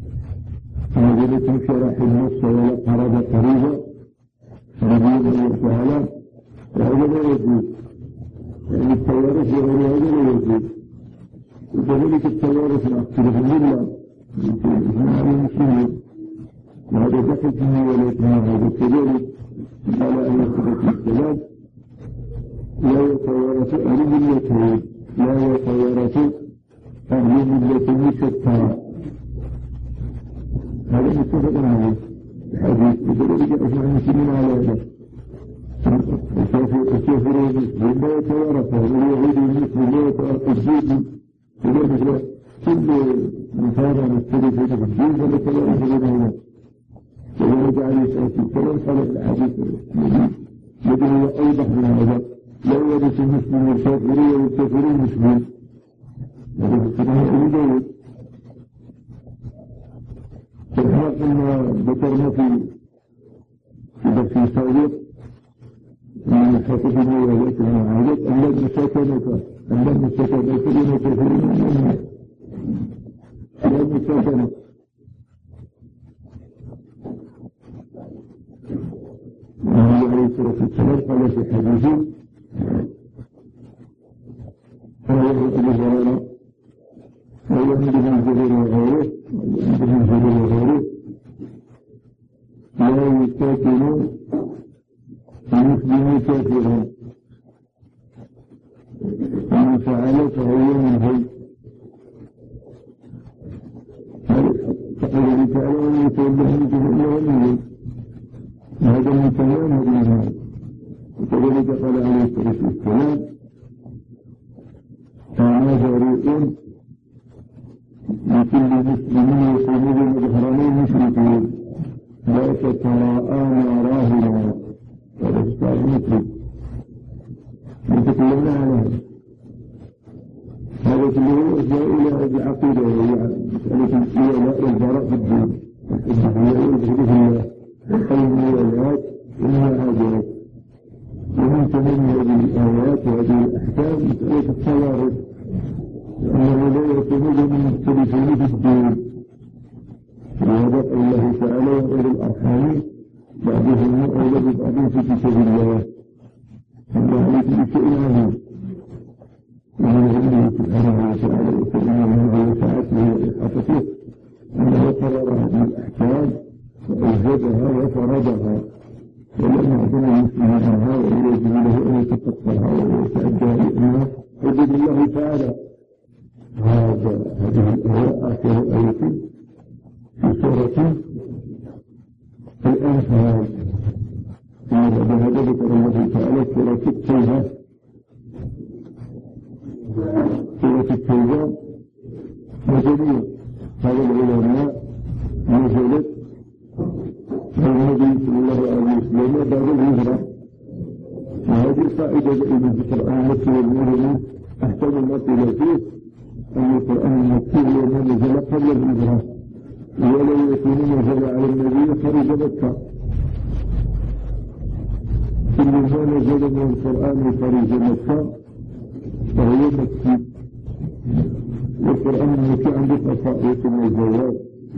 ومجلة شرح النفس ولا قرابة قريبة رضي الله تعالى وهذا لا يجوز يعني التوارث وغير هذا لا يجوز وكذلك التوارث الأخطر في الملة مع المسلمين وهذا دخل فيه ولكنه هذا كذلك على أن يخبط السلام لا يتوارث أهل ملته لا يتوارث أهل ملته شتى هذا متفق عليه الحديث وكذلك أجمع المسلمين على هذا الكافر والمسلم لا يتوارث واليهود والمسلم لا يتوارث الزيت وذلك كل مفارقة مختلفة في الدين ولا توارث بينهما وذلك عليه الصلاة والسلام قال في الحديث الذي هو أوضح من هذا لا يرث المسلم الكافر والكافر المسلم وهذا كما أبو داود فالحق أن ذكرنا في في درس السابق من الحقوق والواجبات والمعاهدات أن المساكنة أن المساكنة كلمة كثيرة منها لا المساكنة النبي عليه الصلاة والسلام قال في حديثه قال أبو هريرة ويأمر بالجبر وغيره ويأمر بالجبر وغيره لا يساكن المسلم كافرا ومن فعل فهو منه فقال تعالى ومن يتوله منكم إلا وليه وهذا من تمام الإيمان وكذلك قال عليه الصلاة والسلام أنا بريء لكل مسلمين يقومون بظهرانين مشركين لا تتراءى راهنا هذا استاذ مسلم نتكلمنا على هذا هذا كله إلى العقيدة وهي مسألة الولاء والبراء في الدين الحجة والبغض في الله الولايات والمعادات ومن تمام هذه الآيات وهذه الأحكام مسألة التوارث لأنه لا يعتمد من مختلفين في الدين ولهذا قال الله تعالى وغير الأرحام بعضهم أولى ببعض في كتاب الله الله عليك بشيء عظيم ومن علمه سبحانه وتعالى وسلم على ساعته وإحاطته أنه قرر هذه الأحكام وأوجدها وفرضها ولم يعتم المسلمين عنها وإلى جميل التوبة سورة التوبة مدنية. هذا العلماء نزلت النبي صلى الله عليه وسلم بعد الهجرة. وهذه قاعدة إلى القرآن المكي والمدني أحسن ما قيل فيه أن القرآن المكي لما نزل قبل الهجرة، ولو يكون نزل على النبي خارج مكة. كل ما نزل من القرآن خارج مكة فهو مكي. والقرآن المكي عنده خصائص ومزايا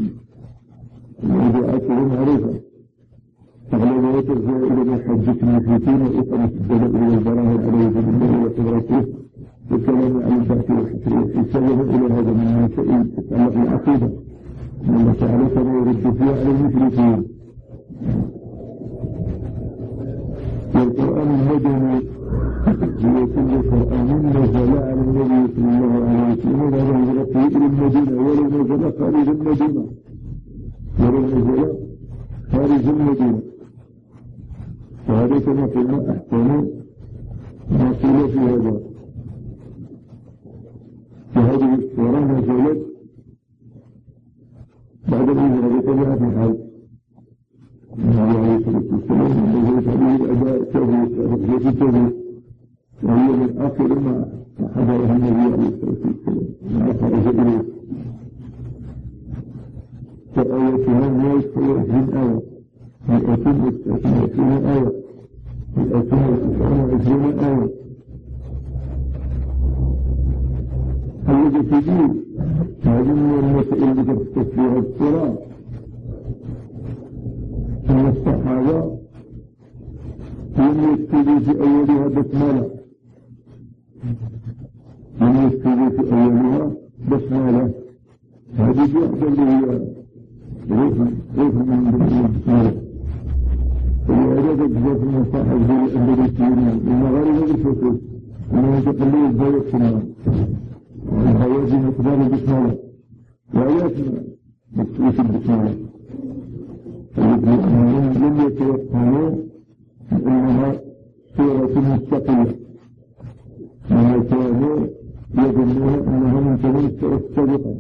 موضوعاته معروفة. أغلبية الزائر من حجة المشركين وإقامة الدلائل والبراهين عليه بالله وقدرته والكلام عن البعث والحشر والحساب إلى هذا من مسائل تتعلق بالعقيدة. الله تعالى كما يرد فيها على المشركين. والقرآن المدني هو كل قرآن نزل على النبي صلى الله عليه وسلم على هجرته إلى المدينة، ولو نزل خارج المدينة ولو نزل خارج المدينة. وهذا كما قلنا أحسن ما قيل في هذا. وهذه السورة نزلت بعد الهجرة بطبيعة الحال. النبي عليه الصلاة والسلام نزلت عليه الأداء التوبة غزوة التوبة، وهي من آخر ما حضرها النبي عليه الصلاة والسلام ما خرج إليه. فآياتها مئة وعشرين آية، مئة وعشرين آية، مئة وعشرين آية. الذي تجيب هذه من المسائل التي تختص فيها الصلاة أن الصحابة لم يكتبوا في أولها بسملة، لم يكتبوا في أولها بسملة. هذه واحدة اللي هي رفع رفع من البسملة. ولهذا تجد في المصاحف الأندلسيين المغاربة بالفصول أنهم تقلوا الزاوية السنة والزاوية بمقدار البسملة وآياتنا مكتوبة البسملة. لأنهم لم يتوقعوا أنها سورة مستقلة، ما كانوا يظنون أنها من تلك السورة السابقة.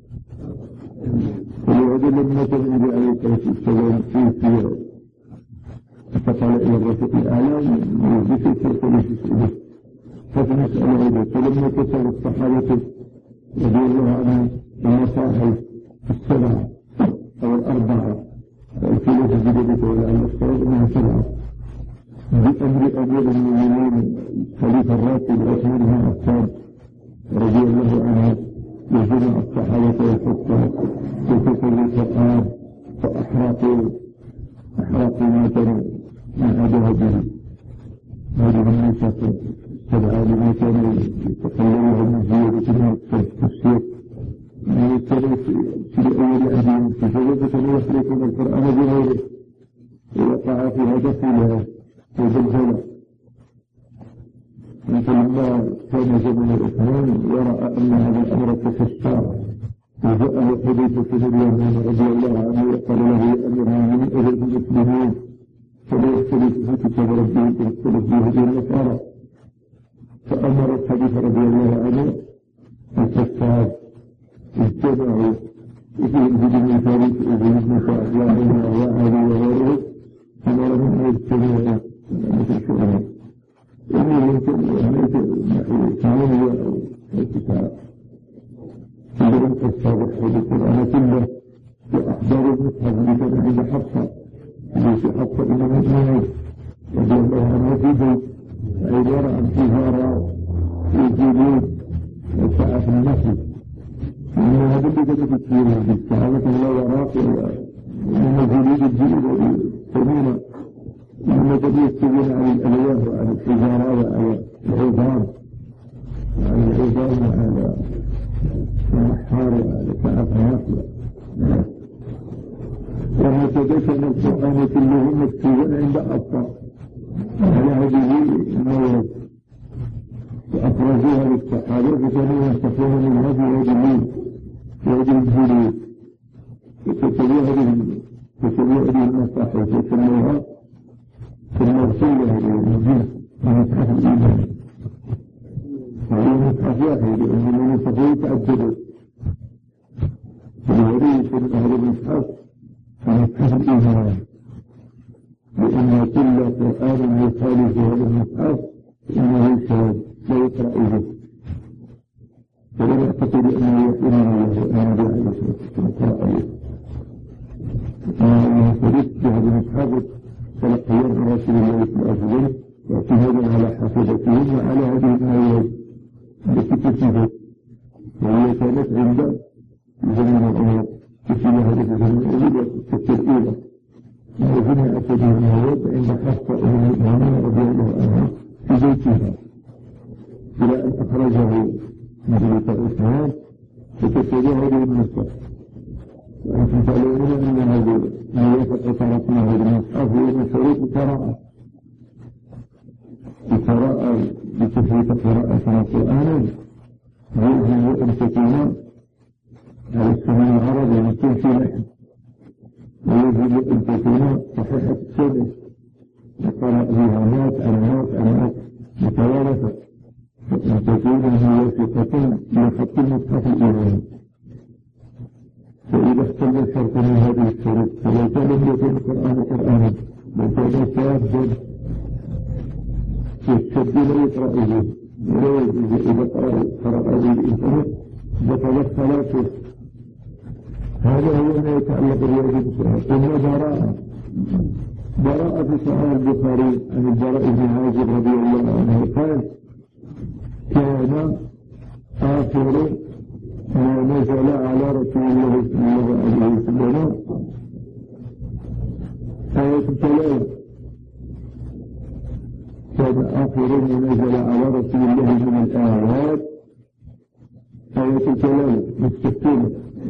ولهذا لما كان النبي عليه الصلاة والسلام في فقال إلى الرفيق الأعلى وذكر سورة السورة هذه مسألة أيضا. فلما كتب الصحابة رضي الله عنهم المصاحف السبعة أو الأربعة الكلمة الجديدة ولعل الصواب أنها سبعة بأمر أمير المؤمنين خليفة الراشد عثمان بن عفان رضي الله عنه يجمع الصحابة والحكام وكتب القرآن فأحرقوا أحرقوا ما كانوا عهدها به. هذه النساء السبعة لما كانوا يتقللوا عن زيادة التفسير كانوا في الأول عهدهم في سبب كانوا يخلقون القرآن بغيره ووقع فيها دخلها وزلزلة. فلما كان زمن الإسلام ورأى أن هذا الأمر تفسر وجاء حديثة بن اليمان رضي الله عنه وقال له يا أمير المؤمنين أهل المسلمين فلا يختلف في كتاب ربهم يختلف به هدي النصارى. فأمر الحديث رضي الله عنه الكفار اجتمعوا وفيهم في بن ثابت وفيهم ابن سعد وعمر وعلي وغيره أمرهم أن يجتمعوا مثل الشهداء. إنهم كانوا الكتاب عندهم الصالح والقرآن كله وأحضار المصحف اللي كان عند حفصة ليس حفصة إلى مجموعين رضي الله عنه فيه عبارة عن تجارة وجلود وسعة النخل. إن هذا اللي كانت تسيره بالسعادة الله وراء ومن جلود الجلود الثمينة إنما قد يكتبون عن الألواح وعن الحجارة وعن العظام وعن العظام وعن المحار وعن سعة النخل. وهكذا كان القرآن كله مكتوبا عند أبطال على هذه المواد وأخرجوها للصحابة فكانوا ينصفون من هذه الجلود وهذه الجلود وكتبوا هذه المصاحف وسموها المرسولة هذه الجلد ومصحف الإيمان وهو مصحف واحد لأن المصحف يتعدد والوريث من أهل المصحف ومصحف الإيمان لأن كل قرآن يخالف هذا المصحف فإنه شاذ لا يقرأ به فلا يعتقد أنه يحرم الله وأن جعل يقرأ به أنه فريق بهذا المصحف تلقيا عن رسول الله صلى الله عليه وسلم واعتمادا على حافظتهم وعلى هذه الآيات التي كتبت وهي كانت عند زمن عمر كتب هذه الزمن الأولى التركيبة وجمع أتبه الآيات عند حفصة أم المؤمنين رضي الله عنها في بيتها إلى أن أخرجه مجلس عثمان فكتب هذه النسخة وأنتم تعلمون أن هذه موافقة طرفنا هذا المصحف هو من شروط القراءة القراءة بتثبيت قراءة القرآن يجب أن تكون على السنة العربي يكون في لحن ويجب أن تكون صحيحة السنة وقرأ بها ناس علامات علامات متوارثة وأن تكون موافقة لخط المصحف الإيماني فإذا اختل شرط من هذه الشروط فلو كان يكون القرآن قرآنا لو كان شاذا والشد لا يقرأ به ولا يجوز إذا قرأ به الإنسان بطلت صلاته هذا هو ما يتعلق بواجب الصلاة ثم براءة براءة في صحيح البخاري عن البراء بن عازب رضي الله عنه قال كان آخر ما نزل على رسول الله صلى الله عليه وسلم آية التلاوة كان آخر ما نزل على رسول الله من الآيات آية التلاوة مستقيمة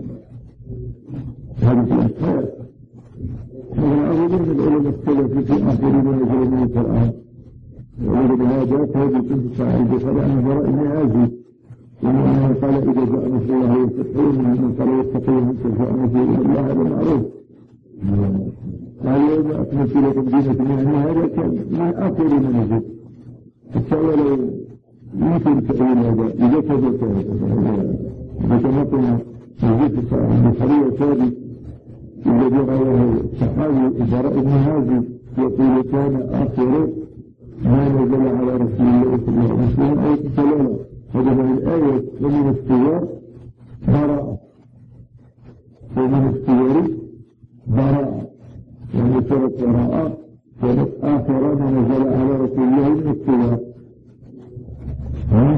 هذه الأسفار هذا أولا من العلماء اختلفوا في آخر ما نزل من القرآن وأولا بهذا فهذه كنت صحيح البخاري عن البراء بن عازب ومن قال إذا جاء نصر الله والفتح ومن قال يتقون من تشاء نصر الله هذا معروف قال يوم أكملت لكم دينكم يعني هذا كان من آخر ما نزل حتى ولو يمكن تأويل هذا إذا كذلك إذا كما نزلت البخاري الثابت الذي رواه الصحابي البراء بن عازب يقول كان آخر ما نزل على رسول الله صلى الله عليه وسلم آية التلاوة هذا من الآية ومن السور براءة ومن السور براءة يعني سورة براءة كانت آخر ما نزل على رسول الله من السور ها؟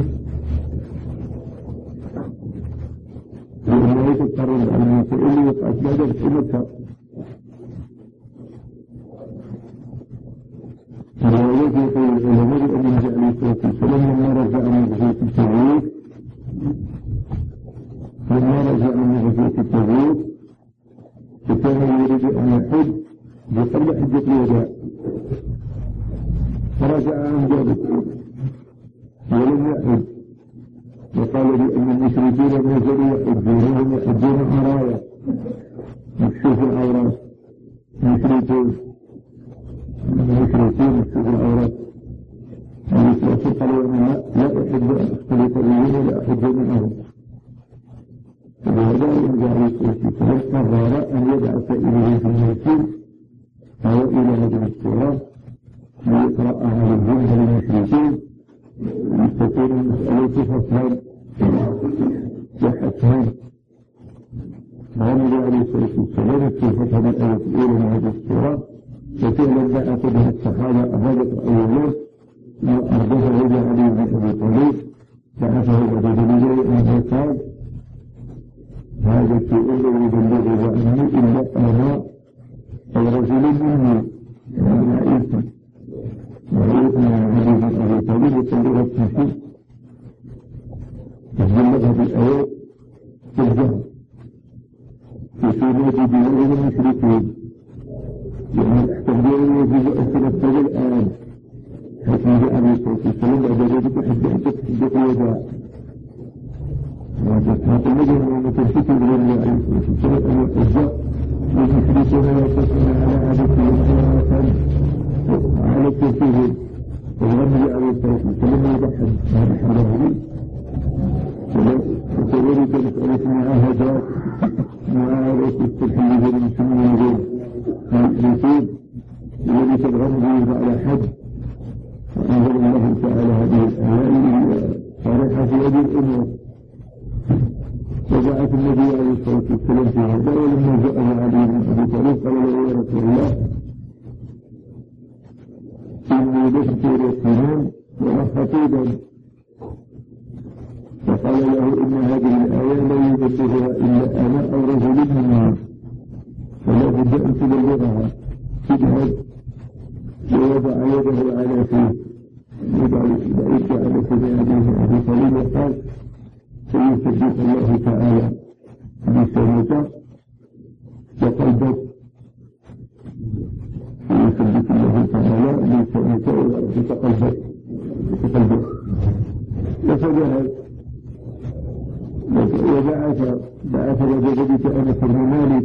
لأنه يتقرب عن المسائل ويتأكد بسنتها الروايات يقول العلماء أن النبي عليه الصلاة والسلام لما رجع من غزوة تبوك لما رجع من غزوة تبوك فكان يريد أن يحج بقبل حجة الوداع فرجع عن ذلك ولم يحج وقال بأن المشركين ما زالوا يحجون وهم يحجون عرايا مكشوف العورات مشركون المشركين مكشوف العورات الرسول قالوا أنا لا أحب أن أختلط بهم ولا أحب معهم فلهذا النبي عليه الصلاة والسلام قرر أن يبعث إليه في المسجد أو إلى هذه السورة ليقرأها للجمهور المشركين لتكون المسألة فصلا وحسنا النبي عليه الصلاة والسلام استفاد هذه الآية الأولى من هذه السورة وفعلا بعث بها الصحابة أهالة أولا وأرضها إلى علي بن أبي طالب بعثه بعد ذلك أنه قال هذا الشيء الذي يبلغه عني إلا أنا أي رجل مني من عيسى وعيسى علي بن أبي طالب يبلغ التنفيذ يبلغها بالآيات في الجهر في سورة دينهم المشركين لأن التبديل يجب أن تنفذ الآن حيث النبي عليه الصلاة والسلام بعد ذلك حتى تحدث الوداع وتسحق المدن وما تنفذ بالله عليه الصلاة والسلام أن يحج والمشركون يقصون على عادتهم على التنفيذ والنبي عليه الصلاة والسلام يضحي هذا الرجل وكذلك مسألة معاهدات معاهدة التحليل المسلمين الرسول الذي تبغضه على حد وأنزل الله تعالى هذه الآيات صالحة في هذه الأمور وبعث النبي عليه الصلاة والسلام في هذا ولما جاء علي بن أبي طالب قال له يا رسول الله إني لست رسولا ولا خطيبا فقال له إن هذه الآية لا يبلغها إلا أنا أو رجل من الناس فلا بد أن تبلغها تذهب ووضع يده على فيه يضع يده على فيه أبي طالب وقال سيثبت الله تعالى لسانك وقلبك سيثبت الله تعالى لسانك وقلبك وقلبك وفذهب وبعث بعث وجدت أنس بن مالك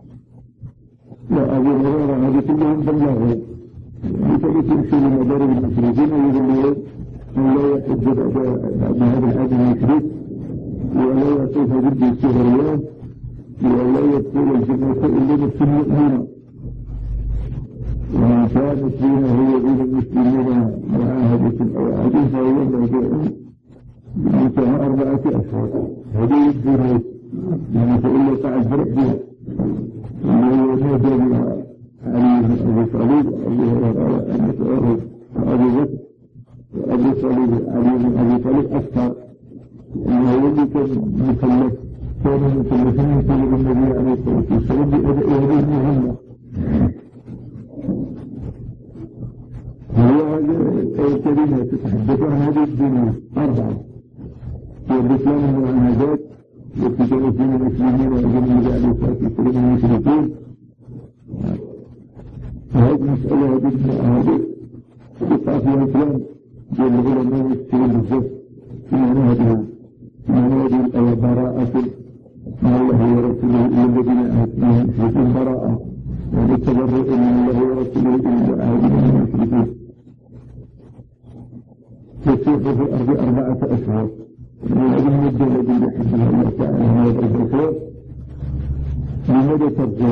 وأبو هريرة هذه كلهم بلغوا لذلك يمشي لمضارب المشركين ويقولون أن لا يحج بعد هذا العام المشرك ولا يطوف ضد السهريان ولا يدخل الجنة إلا نفس المؤمنة ومن كانت بينه وبين المسلمين معاهدة أو عهد فهو موضوع بمنتهى أربعة أشهر هذه الجنة يعني فإلا قاعد فرق بها وهو نادى بها علي بن أبي طالب وأبو هريرة أن يتعرض أبو بكر وأبو طالب علي بن أبي طالب أكثر أنه الذي كان مكلف كان مكلفين طالب النبي عليه الصلاة والسلام بأداء هذه المهمة وهو هذه الكلمة تتحدث عن هذه الدنيا أربعة والإسلام المعاهدات التي كانت بين المسلمين وبين النبي عليه الصلاة والسلام المشركين وهذه مسألة هذه المعاهدات تقع فيها الإسلام بين العلماء والسلام بالذات في معناها معنى هذه الآية براءة من الله ورسوله إلى الذين عاهدوا المشركين براءة وللتبرؤ من الله ورسوله إلى عاهدوا المشركين تسيح في الأرض أربعة أشهر من هذه المدة التي يحبها الله تعالى هذا البشر لماذا ترجع؟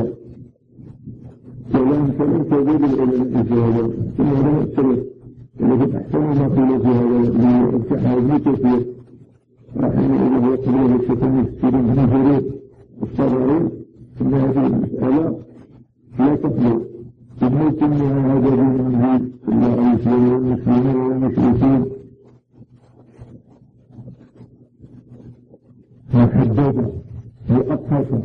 كلام كلام كذب العلماء في هذا ثم علماء السلف الذي أحسن ما قيل في هذا ليفتح ابن كثير رحمه الله وقبله الشيطان السيرين بن جرير الصبري أن هذه المسألة لا تخلو ابن سمها هذا بالمنهج صلى الله عليه وسلم والمسلمين والمشركين محددة مؤقتة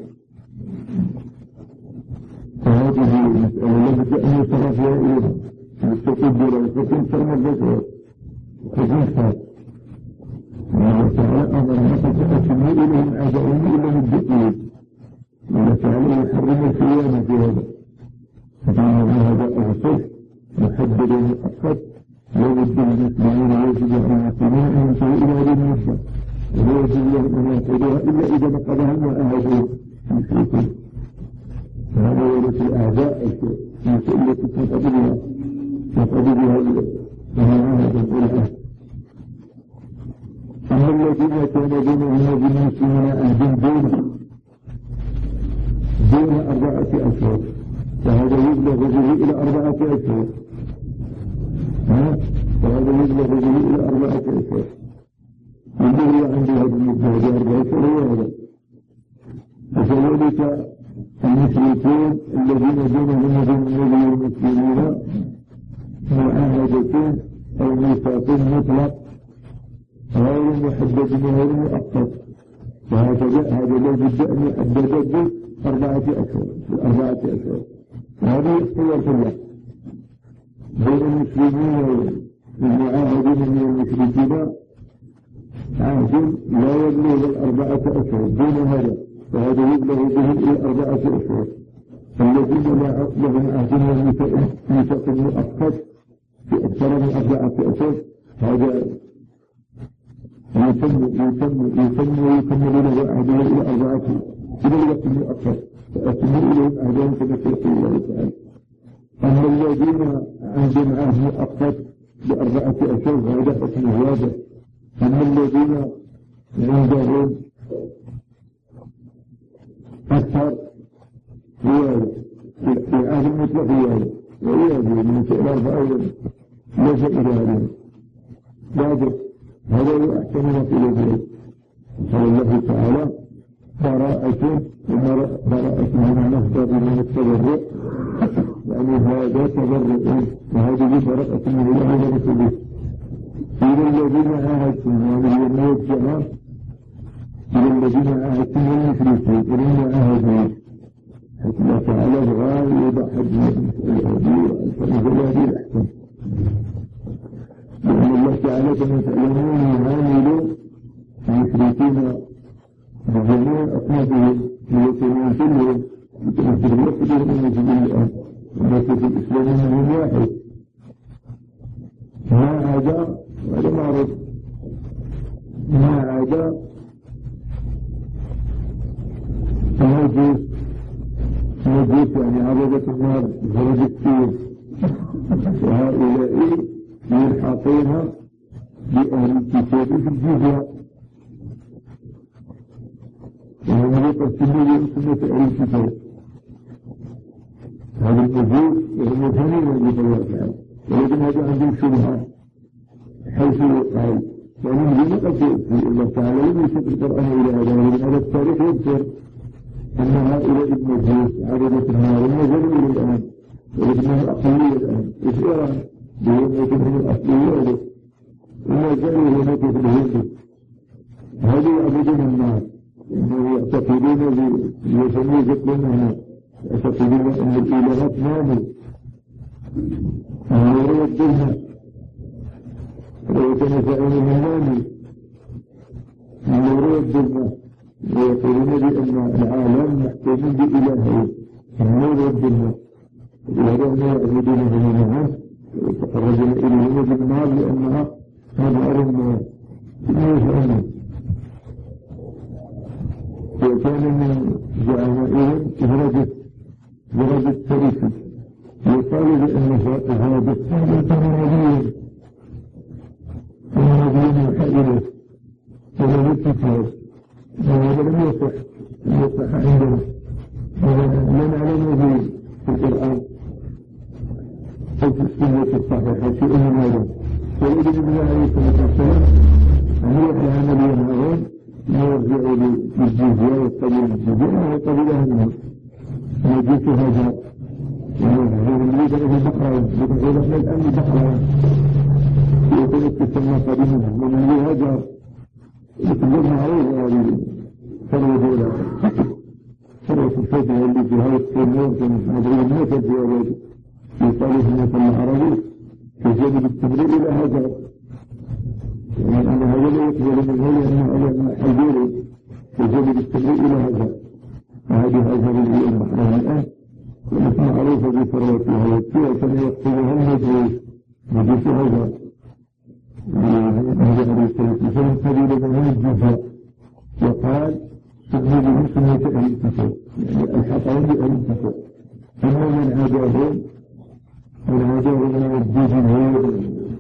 فهذه المسألة لابد أن يصرف فيها إليها مستقبلة فكن سلم البشر فكن خاص الله تعالى أمر نفسك أسمي إليهم أعدائهم إلا من الدقيق الله تعالى يحرم الخيانة في هذا فكان هذا أغصف محدد مؤقت لابد المسلمين ويجب على المسلمين أن ينتهوا إلى هذه المدة ولا يجب لهم أن ينتهوها إلا إذا نقضهم وأهدوا المشركين فهذا ورث الأعداء المسؤولية تنقضي بها تنقضي بها المعاهدة والعهد أما الذين كان بينهم وبين المسلمين عهد دون دون أربعة أشهر فهذا يبلغ به إلى أربعة أشهر فهذا يبلغ به إلى أربعة أشهر يبلغ عند هذه المدة هذه أربعة أشهر هو هذا وكذلك المشركون الذين بينهم وبين المسلمين معاهدة أو ميثاق مطلق غير محدد غير مؤقت وهكذا هذا لا بد أن يحدد أربعة أشهر أربعة أشهر وهذه الصور كلها بين المسلمين والمعاهدين من المشركين عهد لا يبلغ الأربعة أشهر دون هذا وهذا يبلغ به إلى أربعة أشهر الذين لا لهم عهد ميثاق مؤقت في أكثر من أربعة أشهر هذا يتم يتم يتم ويكمل له عهده إلى أربعة إلى الوقت المؤقت فأتموا إليهم أهداهم كما يقول الله تعالى أما الذين عندهم عهد مؤقت بأربعة أشهر هذا حكم واضح. أما الذين عندهم أكثر رياضة في عهد المطلق رياضة ورياضة من سؤال أربعة ليس إلى هذا هذا هو أحسن ما في الوجود. قال الله تعالى براءة براءة من مصدر من التبرع، يعني هذا تبرع وهذه براءة من الله ورسوله إلى الذين عاهدتم، يعني هي موجهة إلى الذين عاهدتم والمشركين إلى عاهدهم. الله تعالى بغاية يضع حجم الهدي وأنزل هذه الأحكام، لأن الله تعالى كما تعلمون يعامل المشركين بجميع أصنافهم ويكونون كلهم يتمثل وحدهم من وجود الآن، والناس في الإسلام منهم واحد ما عدا، وهذا معروف، ما عدا المجوس. المجوس يعني عبدة النار زوج السير، وهؤلاء يلحقون بأهل الكتاب في الجزية، وهم يقسمون سنة أهل الكتاب. هذا المجوس وهم يفهمون بطبيعة، ولكن هذا عندهم شبهة حيث قال ومن دون قصير في الله تعالى لم يشد القرآن إلى هذا، ولكن هذا التاريخ يذكر أن هؤلاء المجوس عبدة النار نزلوا إلى الآن، ولكنهم أقلية الآن في إيران بهم الأصلية وما زالوا هناك في الهند. هذه يعبدون النار، إنه يعتقدون بيسميه ذكرنا، يعتقدون أن الإلهات ناموا أن يروا الدنيا ويتنفعون من ناموا أن يروا الدنيا، ويقولون بأن العالم محكوم بإلهين النور والدنيا، وهذا ما يعبدونه معه ويتقربون إليهم بالنار لأنها مظهر النار يفهمون. وكان من زعمائهم درجة درجة ثالثة، يقال بأن هذا الثالث نبي ونبي حائله وله الكتاب، وهذا لم يصح يصح عندنا، لا نعلم في القرآن أو في السنة الصحيحة شيء من هذا. ولكن النبي عليه الصلاة والسلام أمر على نبي هارون يرجع للجزية ويقبل الجزية ويقبلها منه ويجيك هذا وهذا الذي كان في بحرين، يقول لك الآن بحرين يقول لك تسمى قديما من اللي هجر يقول معروف هذه ثروة دولة ثروة الفتح اللي في هذا السنور كان مدعو الموتى في هذا يقال في المثل العربي تجد بالتمرير إلى هجر، يعني أن هذا لا يقبل من هذا أنه على حجيره تجد بالتمرير إلى هجر. وهذه هجر اللي البحرين الآن ونحن معروفة بثروتها وكيف كان يقصدها المجوس مجوس هجر. هذا عليه الصلاة والسلام قبيل من الجزاء وقال سمي به سنة أهل الكتاب، يعني الحقهم بأهل الكتاب. أما من عاداهم من عاداهم من الجزية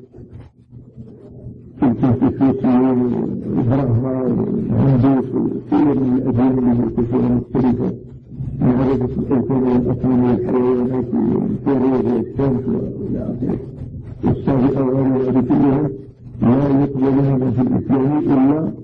الكنتفوسي البراهمة الهندوس وكثير من الأديان اللي يكتفون مختلفة من عدد الأوثان والأصنام والحيوانات والفيروس والشمس وإلى آخره. والسابقة وغيرها كلها لا يقبلون في الإسلام إلا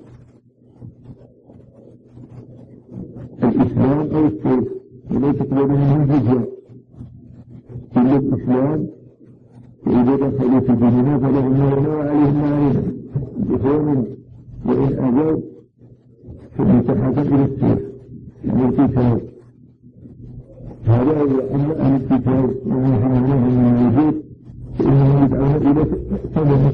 الإسلام أو السيف، ولا تقبلون من الجزية إلا الإسلام. فإذا دخلوا في ديننا فلهم ما عليهم ما علينا بفهمنا، وإن أجاب فمتحكم إلى السيف يعني الكتاب. هذا هو أن أهل الكتاب ومن حملهم من الوجود فإنهم يدعون إلى ثمنه،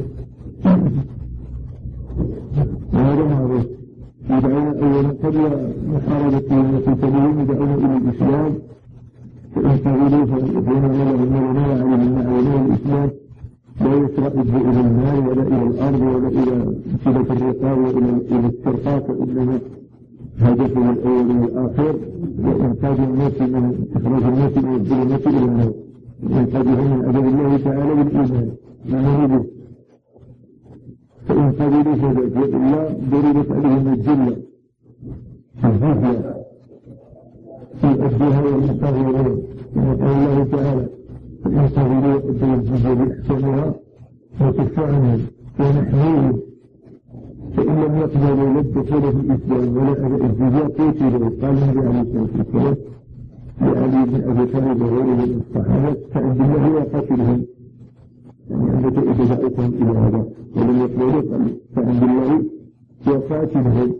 وهذا معروف. يدعون أولا قبل محاربتهم وقتالهم يدعون إلى الإسلام، فإن فعلوا فإن لهم ما عليهم ما عليهم الإسلام لا يسرق إلى المال ولا إلى الأرض ولا إلى صلة الرقاب ولا إلى السرقات، وإنما هدفه الأول والآخر وإنقاذ الناس من إخراج الناس من الظلمات إلى النور، وإنقاذهم من عذاب الله تعالى بالإيمان. ما نريده قبيل فذلك وإلا ضربت عليهم الجلة الزفية في أجلها والمصغرون كما قال الله تعالى فإن صغروا أدوا الجزية بإحسانها وتدفعنهم ونحميهم فإن لم يقبلوا لا الدخول في الإسلام ولا أداء الجزية قتلوا قال النبي عليه الصلاة والسلام لعلي بن أبي طالب وغيره من الصحابة فعند الله وقتلهم يعني أنك إذا دعوتهم إلى هذا ولم يقبلوا فعند الله وقاتلهم.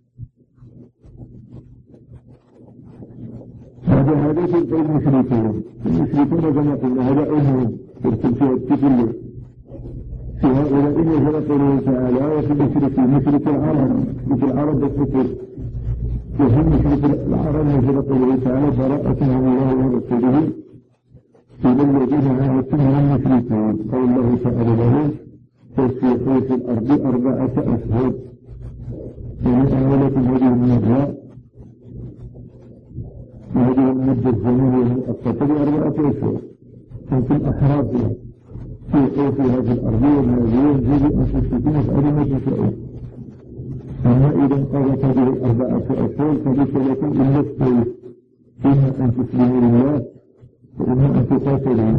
هذا هذا في المشركين المشركون كما قلنا هذا أمهم يرسل فيها التكلم في هؤلاء نزل قوله تعالى وفي المشركين مشرك العرب مشرك العرب بالكفر وفي مشرك العرب نزل قوله تعالى براءة من الله ورسوله إلى الذين عاهدتم من المشركين قال الله تعالى لهم فسيحوا في الأرض أربعة أشهر ومن أولكم هذه النجوى وهذه المدة الزمنية المؤقتة بأربعة أشهر أنتم أحرار فيها سيحوا في هذه الأرض والناجين جزء أنفسكم يفعلوا ما تشاءون. أما إذا انقضت هذه الأربعة أشهر فليس لكم إلا السيف إما أن تسلموا لله وإما أن تقاتلوا.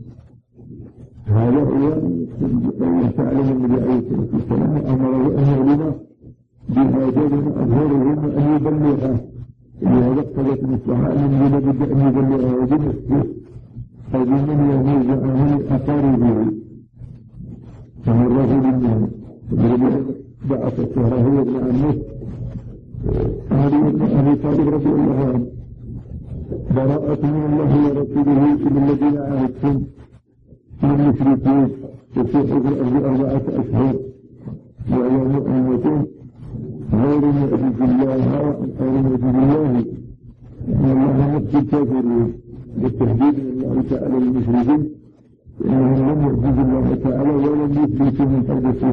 هذا هو تعلم النبي عليه الصلاة والسلام أمره أن يعلم بهذين أظهرهم وأن يبلغه لهذا اقتضت المصلحة أنه لابد أن يبلغه بنفسه أو بمن يميز عنه أقاربه فمن رجل منهم الذي بعث الشهر هو ابن عمه علي بن أبي طالب رضي الله عنه براءة من الله ورسوله إلى الذين عاهدتم من المشركين يسيحوا في الأرض أربعة أشهر واعلموا أنكم غير معجز الله غير معجز الله إن الله نفس الكافرين بالتهديد من الله تعالى للمشركين لأنهم لم يعجز الله تعالى ولم يثبتوا من حدثه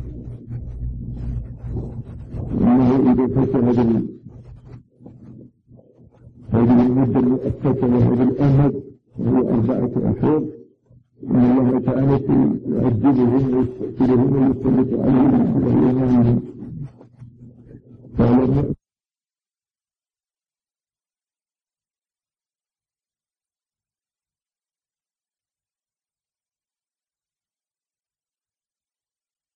إنه إذا فسد هذه المدة المؤقتة وهذا الأمد وهو أربعة أشهر إن الله تعالى يعذبهم ويستأثرهم ويسلط عليهم ويؤمنهم